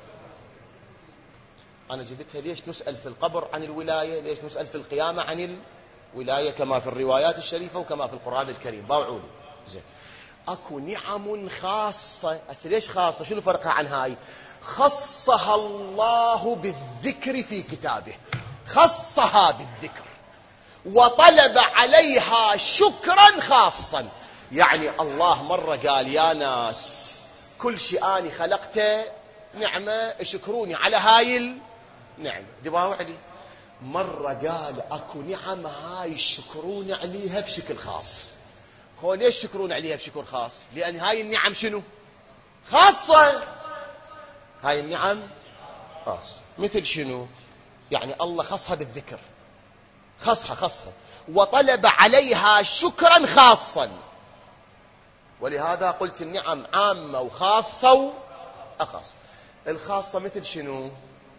أنا جبتها ليش نسأل في القبر عن الولاية، ليش نسأل في القيامة عن الولاية، كما في الروايات الشريفة وكما في القرآن الكريم. باوعوا لي زين. أكو نعم خاصة. ليش خاصة؟ شنو فرقها عن هاي؟ خصها الله بالذكر في كتابه، خصها بالذكر وطلب عليها شكرا خاصا. يعني الله مرة قال: يا ناس كل شيء أنا خلقته نعمة، اشكروني على هاي النعمة. دباو علي. مرة قال: أكو نعمة هاي اشكروني عليها بشكل خاص. هو ليش يشكرون عليها بشكل خاص؟ لأن هاي النعم شنو؟ خاصة. هاي النعم خاصة. مثل شنو؟ يعني الله خصها بالذكر، خصها وطلب عليها شكرا خاصا. ولهذا قلت النعم عامة وخاصة وأخص. الخاصة مثل شنو؟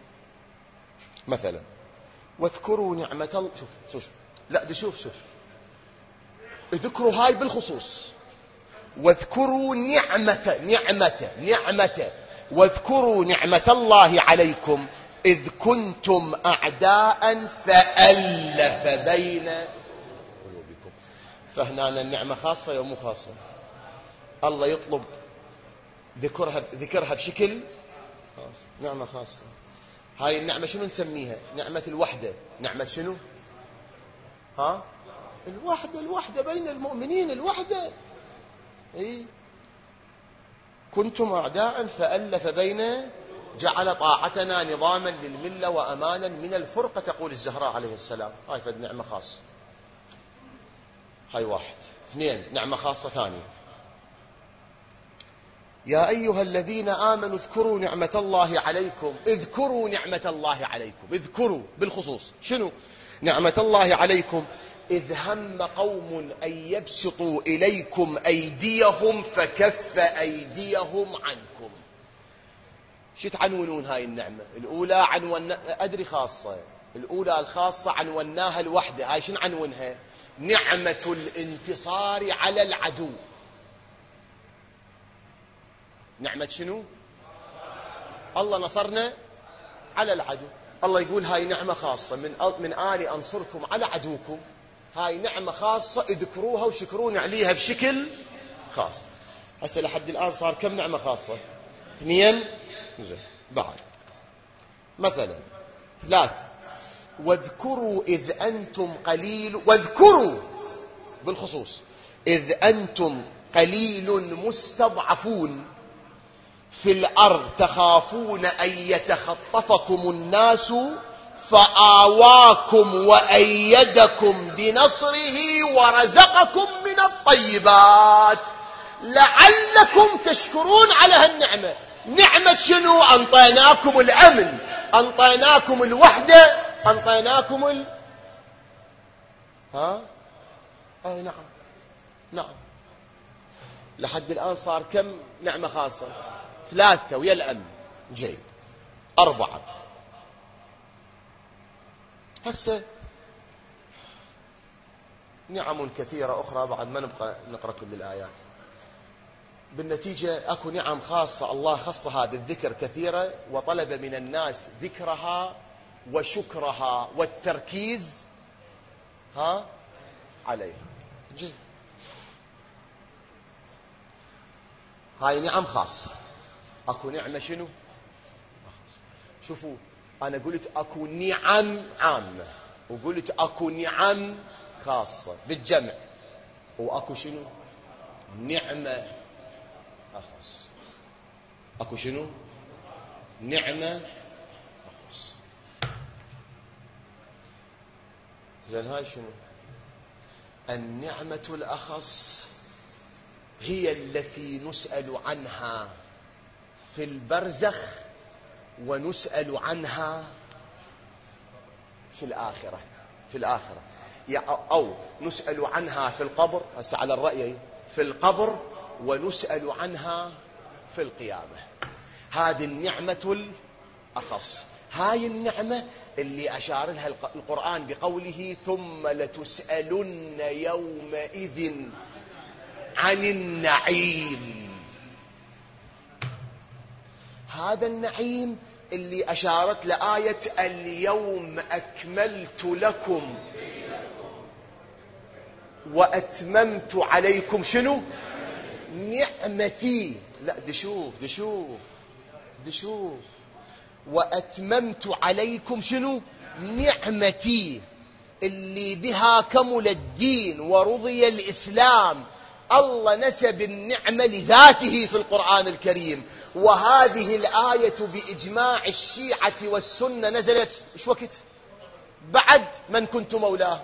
مثلا واذكروا نعمة الله. شوف لا شوف اذكروا هاي بالخصوص. واذكروا نعمة واذكروا نعمة الله عليكم إذ كنتم أعداء فألف بين قلوبكم. فهنا النعمة خاصة يوم مو خاصة؟ الله يطلب ذكرها بشكل خاص. نعمة خاصة. هاي النعمة شنو نسميها؟ نعمة الوحدة. نعمة شنو؟ الوحدة بين المؤمنين، الوحدة. كنتم أعداء فألف بين، جعل طاعتنا نظاما للملة وأمانا من الفرقة، تقول الزهراء عليه السلام. هاي فد نعمة خاصة. هاي واحد. اثنين، نعمة خاصة ثانية: يا أيها الذين آمنوا اذكروا نعمة الله عليكم. اذكروا نعمة الله عليكم، اذكروا بالخصوص. شنو نعمة الله عليكم؟ إذ هم قوم أن يبسطوا إليكم أيديهم فكف أيديهم عنكم. شو تعنونون هاي النعمة؟ الأولى أدري خاصة، الأولى الخاصة عنوناها الوحدة. هاي شنو عنونها؟ نعمة الانتصار على العدو. نعمة شنو؟ الله نصرنا على العدو. الله يقول هاي نعمة خاصة، من آني أنصركم على عدوكم. هاي نعمة خاصة، اذكروها وشكرون عليها بشكل خاص. هسه لحد الآن صار كم نعمة خاصة؟ 2. زين. بعد مثلا 3: واذكروا إذ أنتم قليل. واذكروا بالخصوص إذ أنتم قليل مستضعفون في الأرض تخافون أن يتخطفكم الناس فآواكم وأيدكم بنصره ورزقكم من الطيبات لعلكم تشكرون على هالنعمة. نعمة شنو؟ أنطيناكم الأمن، أنطيناكم الوحدة، أنطيناكم أي نعم، نعم. لحد الآن صار كم نعمة خاصة؟ 3 ويا الأمن، جيد 4. هسه نعم كثيرة أخرى بعد ما نبقى نقرأ كل الآيات. بالنتيجة أكو نعم خاصة الله خص هذا الذكر كثيرة، وطلب من الناس ذكرها وشكرها والتركيز عليها. جيد. هاي نعم خاصة. أكو نعمة شنو؟ شوفوا، أنا قلت أكو نعم عامة، وقلت أكو نعم خاصة بالجمع، وأكو شنو؟ نعمة أخص. أكو شنو؟ نعمة أخص. زين، هاي شنو؟ النعمة الأخص هي التي نسأل عنها في البرزخ ونسأل عنها في الآخرة. في الآخرة أو نسأل عنها في القبر، هسه على الرأي في القبر، ونسأل عنها في القيامة. هذه النعمة الأخص. هاي النعمة اللي أشار لها القرآن بقوله ثم لتسألن يومئذ عن النعيم. هذا النعيم اللي أشارت لآية اليوم أكملت لكم وأتممت عليكم شنو؟ نعمتي. لا، دشوف وأتممت عليكم شنو؟ نعمتي اللي بها كمل الدين ورضي الإسلام. الله نسب النعمة لذاته في القرآن الكريم. وهذه الآية بإجماع الشيعة والسنة نزلت إيش وقت؟ بعد من كنت مولاه.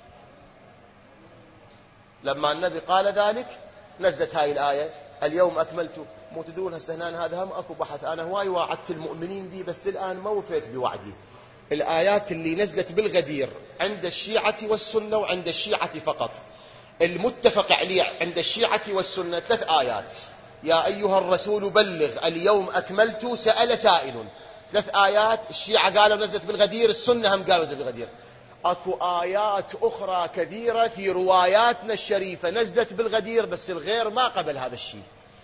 لما النبي قال ذلك نزلت هاي الآية اليوم أكملت. مو تدرون هالسهنان هذا هم أكو بحث، أنا هواي وعدت المؤمنين دي بس الآن ما وفيت بوعدي. الآيات اللي نزلت بالغدير عند الشيعة والسنة وعند الشيعة فقط، المتفق عليه عند الشيعة والسنة 3 آيات. يا أيها الرسول بلغ اليوم أكملت، سأل سائل. 3 آيات الشيعة قالوا نزلت بالغدير، السنة هم قالوا نزلت بالغدير. أكو آيات أخرى كثيرة في رواياتنا الشريفة نزلت بالغدير، بس الغير ما قبل هذا الشيء.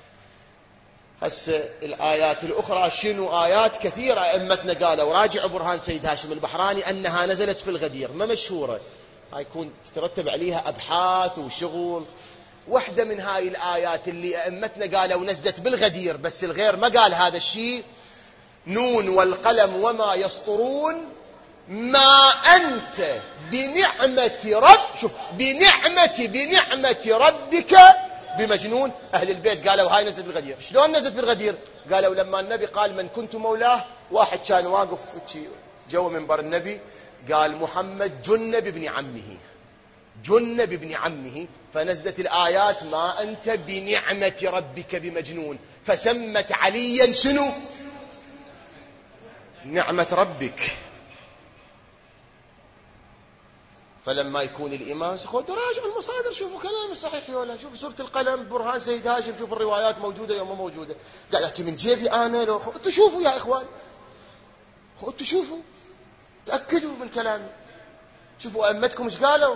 هسه الآيات الأخرى شنو؟ آيات كثيرة أئمتنا قالوا، راجع برهان سيد هاشم البحراني أنها نزلت في الغدير، ما مشهورة، هاي يكون تترتب عليها أبحاث وشغل. واحدة من هاي الآيات اللي أئمتنا قالوا نزلت بالغدير بس الغير ما قال هذا الشيء، نون والقلم وما يسطرون ما أنت بنعمة ربك بمجنون. أهل البيت قالوا هاي نزلت بالغدير. شلون نزلت بالغدير؟ قالوا لما النبي قال من كنت مولاه، واحد كان واقف جوا منبر النبي قال محمد جن بابن عمه، فنزلت الآيات ما أنت بنعمة ربك بمجنون، فسمت عليا شنو؟ نعمة ربك. فلما يكون الإمام راجعوا المصادر، شوفوا كلام الصحيح ولا شوفوا سورة القلم برهان سيد هاشم، شوفوا الروايات موجودة يوم ما موجودة. قاعد أحكي من جيبي أنا، لو أنتوا شوفوا يا إخوان، أنتوا شوفوا تأكدوا من كلامي، شوفوا أئمتكم إيش قالوا.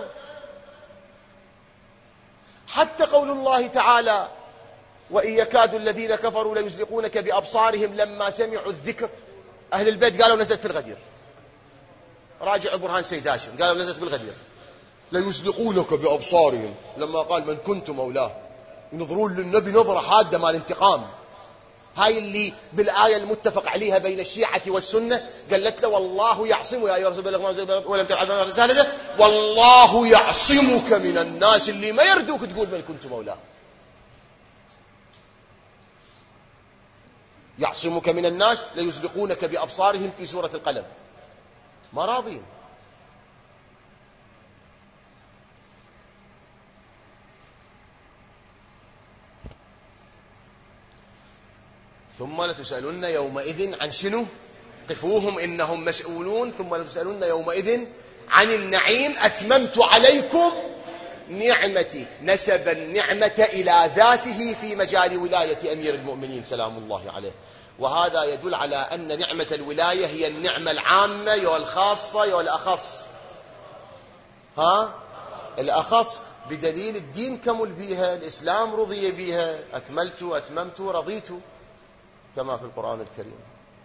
حتى قول الله تعالى وإن يكاد الذين كفروا ليزلقونك بأبصارهم لما سمعوا الذكر، أهل البيت قالوا نزلت في الغدير. راجع برهان سيد هاشم قالوا نزلت بالغدير. ليزلقونك بأبصارهم لما قال من كنت مولاه، ينظرون للنبي نظرة حادة مال انتقام. هاي اللي بالآية المتفق عليها بين الشيعة والسنة، قالت له والله يعصمك يا أيها الرسول بلغ ما أنزل إليك ولم تفعل رسالته، والله يعصمك من الناس، اللي ما يردوك تقول من كنت مولاه. يعصمك من الناس ليسبقونك بأبصارهم في سورة القلم، ما راضين. ثم لتسألن يومئذ عن شنو؟ قفوهم إنهم مسؤولون. ثم لتسألن يومئذ عن النعيم. أتممت عليكم نعمتي. نسب النعمة إلى ذاته في مجال ولاية أمير المؤمنين سلام الله عليه. وهذا يدل على أن نعمة الولاية هي النعمة العامة والخاصة والأخص. الأخص بدليل الدين كمل فيها، الإسلام رضي بها، أكملت أتممت رضيت كما في القرآن الكريم.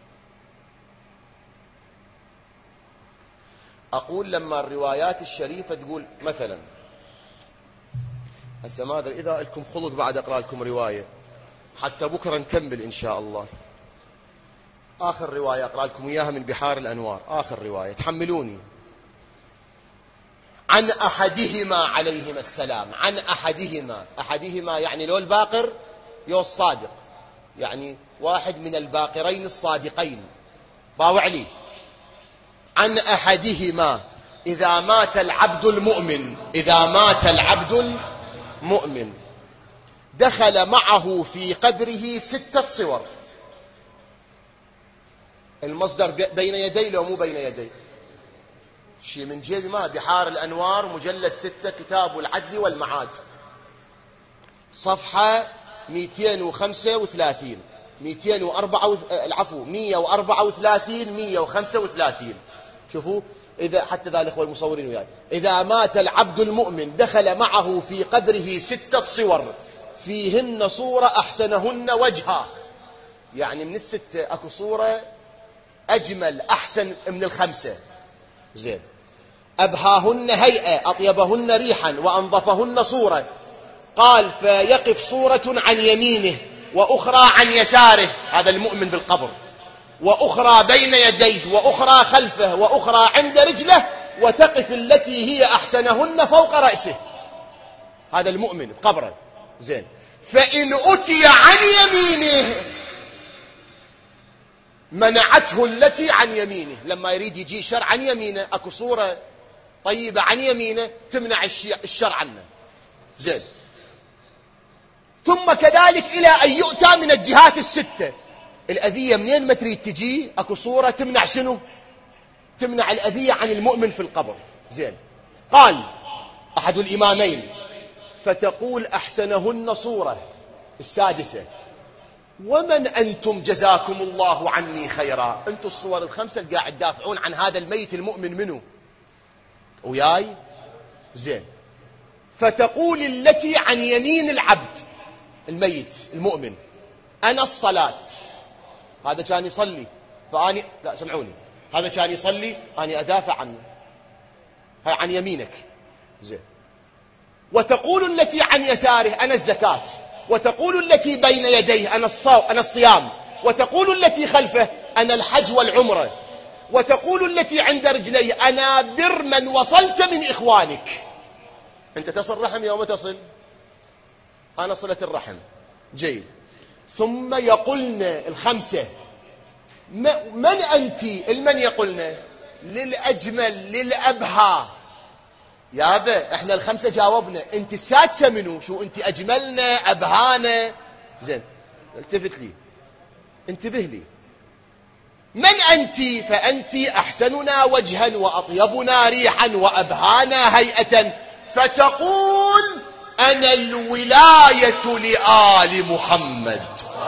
أقول لما الروايات الشريفة تقول مثلا، هسه ما أدري إذا لكم خلق بعد أقرأ لكم رواية حتى بكرة نكمل إن شاء الله. آخر رواية أقرأ لكم إياها من بحار الأنوار، آخر رواية تحملوني. عن أحدهما عليهما السلام. عن أحدهما يعني لو الباقر يو الصادق، يعني واحد من الباقرين الصادقين باوع لي. عن أحدهما إذا مات العبد المؤمن دخل معه في قبره 6 صور. المصدر بين يدي لو مو بين يدي شيء من جيبي، ما بحار الأنوار مجلد 6 كتاب العدل والمعاد صفحة 134 134 شوفوا. إذا حتى ذا الإخوة المصورين وياي، إذا مات العبد المؤمن دخل معه في قبره 6 صور فيهن صورة أحسنهن وجها. يعني من ال6 أكو صورة أجمل أحسن من ال5 زين، أبهاهن هيئة أطيبهن ريحا وأنظفهن صورة. قال فيقف صورة عن يمينه وأخرى عن يساره، هذا المؤمن بالقبر، وأخرى بين يديه وأخرى خلفه وأخرى عند رجله، وتقف التي هي أحسنهن فوق رأسه، هذا المؤمن بقبره زين. فإن أتي عن يمينه منعته التي عن يمينه. لما يريد يجي شر عن يمينه أكو صورة طيبة عن يمينه تمنع الشر عنه زين. ثم كذلك إلى أن يؤتى من الجهات 6. الأذية منين ما تريد تجي أكو صورة تمنع شنو؟ تمنع الأذية عن المؤمن في القبر زين. قال أحد الإمامين فتقول أحسنهن صورة 6 ومن أنتم جزاكم الله عني خيرا. أنتم الصور 5 قاعد تدافعون عن هذا الميت المؤمن منه وياي زين. فتقول التي عن يمين العبد الميت المؤمن أنا الصلاة، هذا كان يصلي فأني لا سمعوني، هذا كان يصلي أنا أدافع عنه، هاي عن يمينك زين. وتقول التي عن يساره أنا الزكاة، وتقول التي بين يديه أنا الصيام، وتقول التي خلفه أنا الحج والعمرة، وتقول التي عند رجلي أنا بر من وصلت من إخوانك. أنت تصل رحم يوم تصل، أنا صلة الرحم جيد. ثم يقولن 5 من أنت المن يقولن للأجمل للأبهى. يا أبا إحنا 5 جاوبنا، أنت 6 منو؟ شو أنت أجملنا أبهانا زين. التفت لي انتبه لي. من أنت؟ فأنت أحسننا وجها وأطيبنا ريحا وأبهانا هيئة. فتقول أنا الولاية لآل محمد.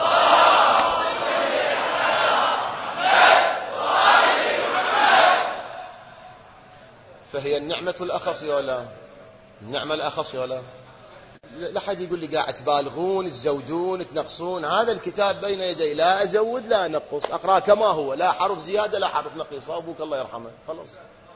فهي النعمة الأخص ولا النعمة الأخص ولا لا حد يقول لي قاعد تبالغون تزودون تنقصون. هذا الكتاب بين يدي لا أزود لا أنقص، أقرأ كما هو، لا حرف زيادة لا حرف نقيص. أبوك الله يرحمه خلاص.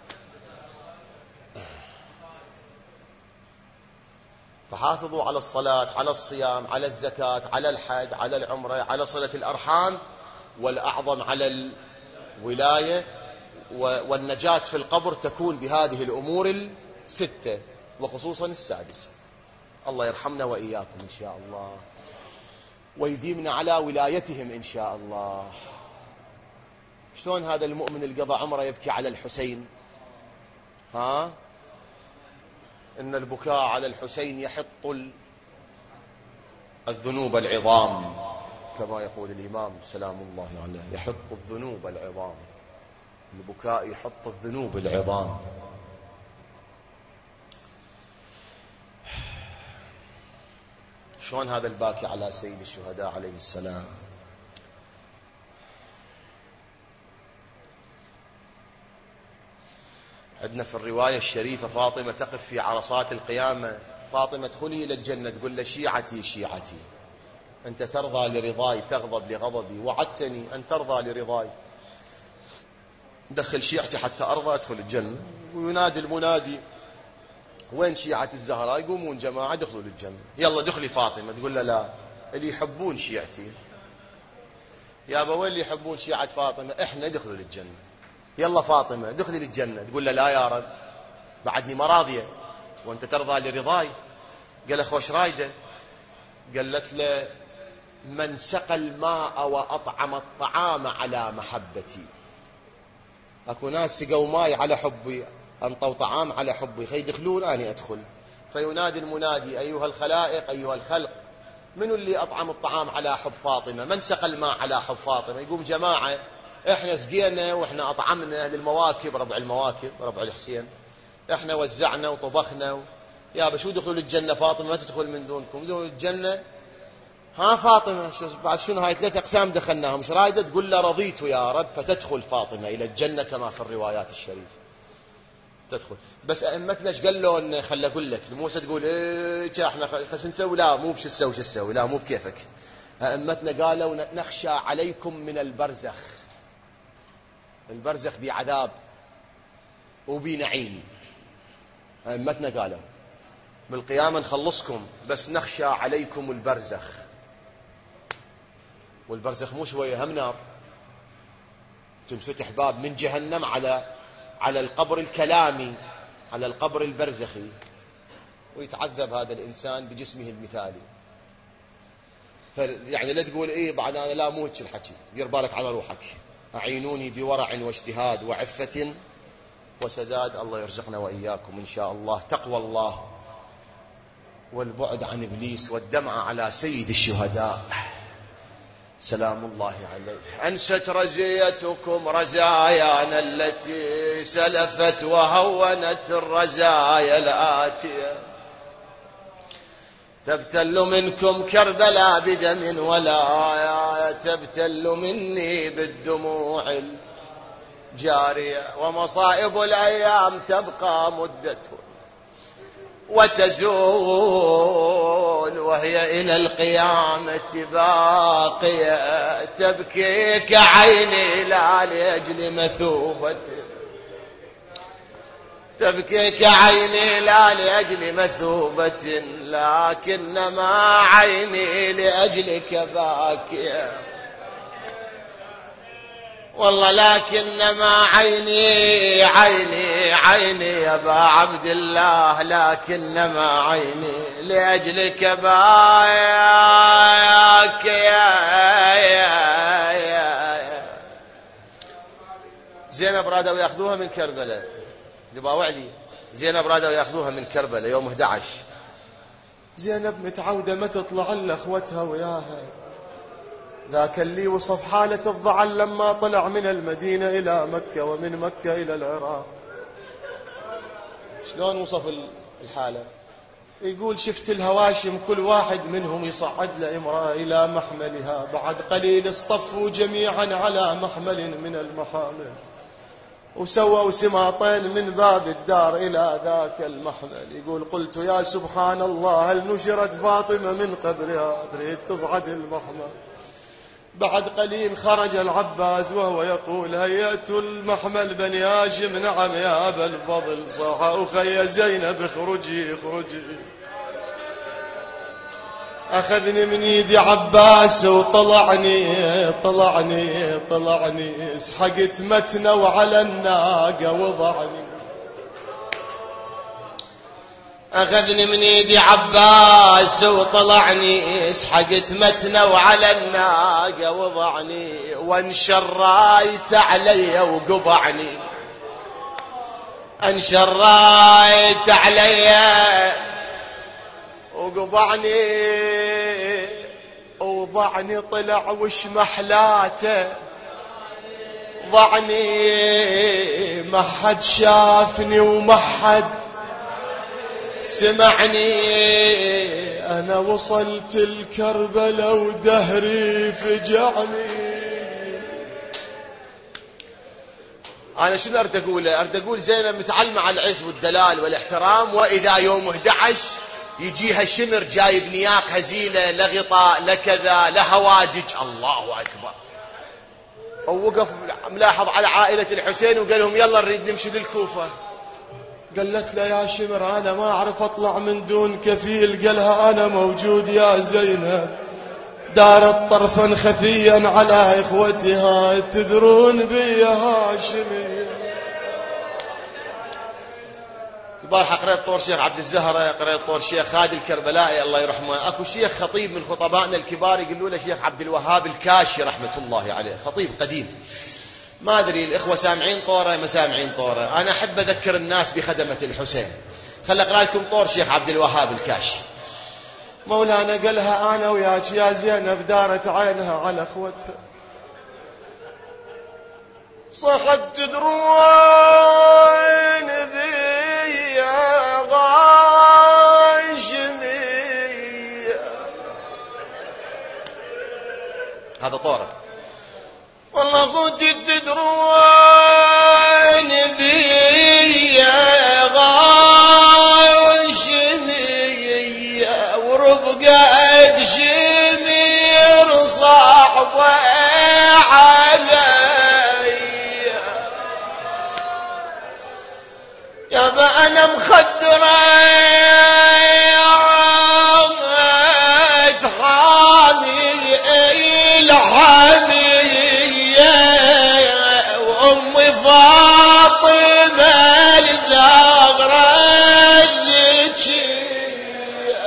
فحافظوا على الصلاة، على الصيام، على الزكاة، على الحج، على العمرة، على صلة الأرحام، والأعظم على الولاية. والنجاة في القبر تكون بهذه الأمور 6 وخصوصا 6. الله يرحمنا وإياكم إن شاء الله ويديمنا على ولايتهم إن شاء الله. شلون هذا المؤمن القضى عمره يبكي على الحسين؟ إن البكاء على الحسين يحط الذنوب العظام كما يقول الإمام سلام الله عليه: يحط الذنوب العظام. البكاء يحط الذنوب العظام. شلون هذا الباكي على سيد الشهداء عليه السلام؟ عندنا في الرواية الشريفة فاطمة تقف في عرصات القيامة. فاطمة ادخلي إلى الجنة، تقول له: شيعتي شيعتي، أنت ترضى لرضاي تغضب لغضبي، وعدتني أن ترضى لرضاي، دخل شيعتي حتى أرضى أدخل الجنة. وينادي المنادي: وين شيعة الزهراء؟ يقومون جماعة دخلوا للجنة. يلا دخلي فاطمة. تقول له: لا، اللي يحبون شيعتي. يابا وين اللي يحبون شيعة فاطمة؟ إحنا دخلوا للجنة. يلا فاطمة دخلي للجنة. تقول له: لا يا رب، بعدني ما راضية، وأنت ترضى لرضاي. قال: خوش رايدة. قالت له: من سقى الماء وأطعم الطعام على محبتي. أكو ناس سقوا ماي على حبي، أنطوا طعام على حبي، فيدخلون أنا أدخل. فينادي المنادي: أيها الخلائق، أيها الخلق، من اللي أطعم الطعام على حب فاطمة؟ من سقى الماء على حب فاطمة؟ يقوم جماعة: إحنا سقينا وإحنا أطعمنا للمواكب، ربع المواكب، ربع الحسين، إحنا وزعنا وطبخنا. يا بشو دخلوا للجنة؟ فاطمة ما تدخل من دونكم، دخلوا للجنة. ها فاطمة بعد شنو هاي 3 أقسام دخلناهم، مش رايدة؟ تقول له: رضيت يا رب. فتدخل فاطمة إلى الجنة كما في الروايات الشريفة، تدخل. بس أئمتنا ايش قال له؟ خل أقول لك، موسى تقول إيه احنا خش نسوي، لا مو بش تسوي، شو تسوي، لا مو بكيفك. أئمتنا قالوا: نخشى عليكم من البرزخ. البرزخ بعذاب وبنعيم. أئمتنا قالوا بالقيامة نخلصكم، بس نخشى عليكم البرزخ. والبرزخ مو شوية، هم نار. تنفتح باب من جهنم على القبر الكلامي، على القبر البرزخي، ويتعذب هذا الإنسان بجسمه المثالي. يعني لا تقول إيه بعد أنا، لا مو هيك الحكي، دير بالك على روحك. أعينوني بورع واجتهاد وعفة وسداد. الله يرزقنا وإياكم إن شاء الله تقوى الله والبعد عن إبليس والدمع على سيد الشهداء سلام الله عليه. أنست رزيتكم رزايانا التي سلفت، وهونت الرزايا الآتية. تبتل منكم كربلاء بدم، ولا تبتل مني بالدموع الجارية. ومصائب الأيام تبقى مدته وتزول، وهي إلى القيامة باقية. تبكيك عيني لا لأجل مثوبة، تبكيك عيني لا لأجل مثوبة، لكنما عيني لأجلك باكية. والله لكنما عيني يا أبا عبد الله، لكنما عيني لأجلك باك يا زينب رادوا ياخذوها من كربلاء، دباوعلي زينب رادوا ياخذوها من كربلاء يوم 11. زينب متعودة ما تطلع إلا أخوتها وياها. ذاك اللي وصف حالة الضعن لما طلع من المدينة إلى مكة، ومن مكة إلى العراق. شلون وصف الحالة؟ يقول: شفت الهواشم كل واحد منهم يصعد لامرأة إلى محملها، بعد قليل اصطفوا جميعا على محمل من المحامل، وسووا سماطين من باب الدار إلى ذاك المحمل. يقول: قلت يا سبحان الله، هل نشرت فاطمة من قبرها تريد تصعد المحمل؟ بعد قليل خرج العباس وهو يقول: هيأت المحمل بني هاشم. نعم يا أبا الفضل. صاح أخي زينب: اخرجي اخرجي. أخذني من يدي عباس وطلعني اسحقت متنه وعلى الناقة وضعني. أخذني من يدي عباس وطلعني، اسحقت متنه وعلى الناقة وضعني، وانشرايت علي وقبعني، انشرايت علي وقبعني، وضعني طلع وش محلاته، ضعني ما حد شافني وما حد سمعني، أنا وصلت الكربلة ودهري فجعني. أنا شنو أرد أقوله؟ أرد أقول زينب متعلمة على العز والدلال والاحترام، وإذا يوم 11 يجيها شمر جايب نياق هزيلة لا غطاء لا كذا لا هوادج. الله أكبر. ووقف ملاحظ على عائلة الحسين وقال لهم يلا نريد نمشي للكوفة. قالت له يا شمر أنا ما أعرف أطلع من دون كفيل. قالها أنا موجود يا زينب. دارت طرفا خفيا على إخوتها تدرون بي هاشمية. البارحة قريت طور شيخ عبد الزهرة، قريت طور شيخ خالد الكربلائي الله يرحمه. اكو شيخ خطيب من خطبائنا الكبار يقولوا له شيخ عبد الوهاب الكاشي رحمة الله عليه، خطيب قديم. ما أدري الإخوة سامعين طوره ما سامعين طوره. أنا أحب أذكر الناس بخدمة الحسين. خل أقرأ لكم طور شيخ عبد الوهاب الكاشي. مولانا قالها أنا وياك يا زينب دارت عينها على أخوتها، صحت تدرون بي غاشمية. هذا طوره. والله كنت تدرون بي غاشمية، ورفقة شمير صاحبه علي. يابا أنا مخدرة حامي الحمية، وأمي فاطمة الزهرة الزكية.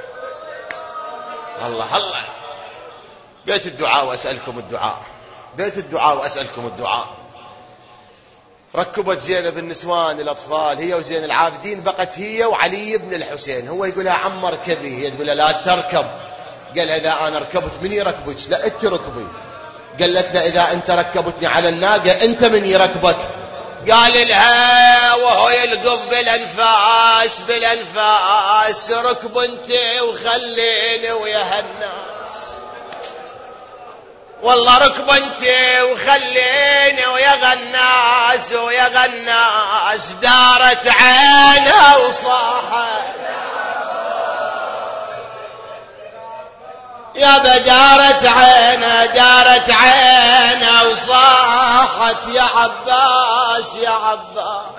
الله الله. بيت الدعاء وأسألكم الدعاء، بيت الدعاء وأسألكم الدعاء. ركبت زينب النسوان الأطفال هي وزين العابدين، بقت هي وعلي بن الحسين. هو يقولها عم اركبي، هي تقول لا تركب. قال إذا أنا ركبت من يركبك؟ لا أنت ركبي. قالت له إذا أنت ركبتني على الناقة أنت من يركبك؟ قال لها وهو يلقف بالأنفاس بالأنفاس، ركب أنت وخليني ويا هالناس. والله ركب انت وخليني ويا غناس ويا غناس. دارت عينها وصاحت يا بدارت عينها وصاحت يا عباس يا عباس.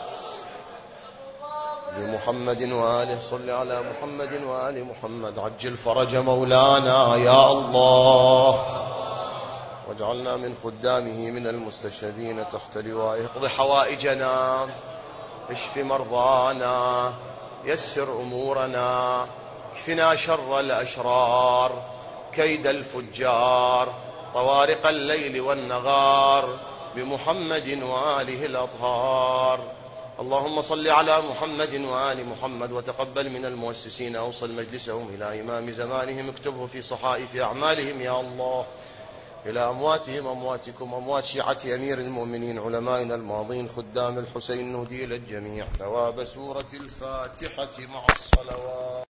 بمحمد وآله صل على محمد وآل محمد. عجل فرج مولانا يا الله، واجعلنا من خدامه من المستشهدين تحت لوائه. اقض حوائجنا، اشف مرضانا، يسر أمورنا، اكفنا شر الأشرار، كيد الفجار، طوارق الليل والنغار، بمحمد وآله الأطهار. اللهم صل على محمد وآل محمد، وتقبل من المؤسسين أوصل مجلسهم إلى إمام زمانهم، اكتبه في صحائف أعمالهم يا الله. إلى أمواتهم أمواتكم، أموات شيعة أمير المؤمنين علمائنا الماضين خدام الحسين، نهدي إلى الجميع ثواب سورة الفاتحة مع الصلوات.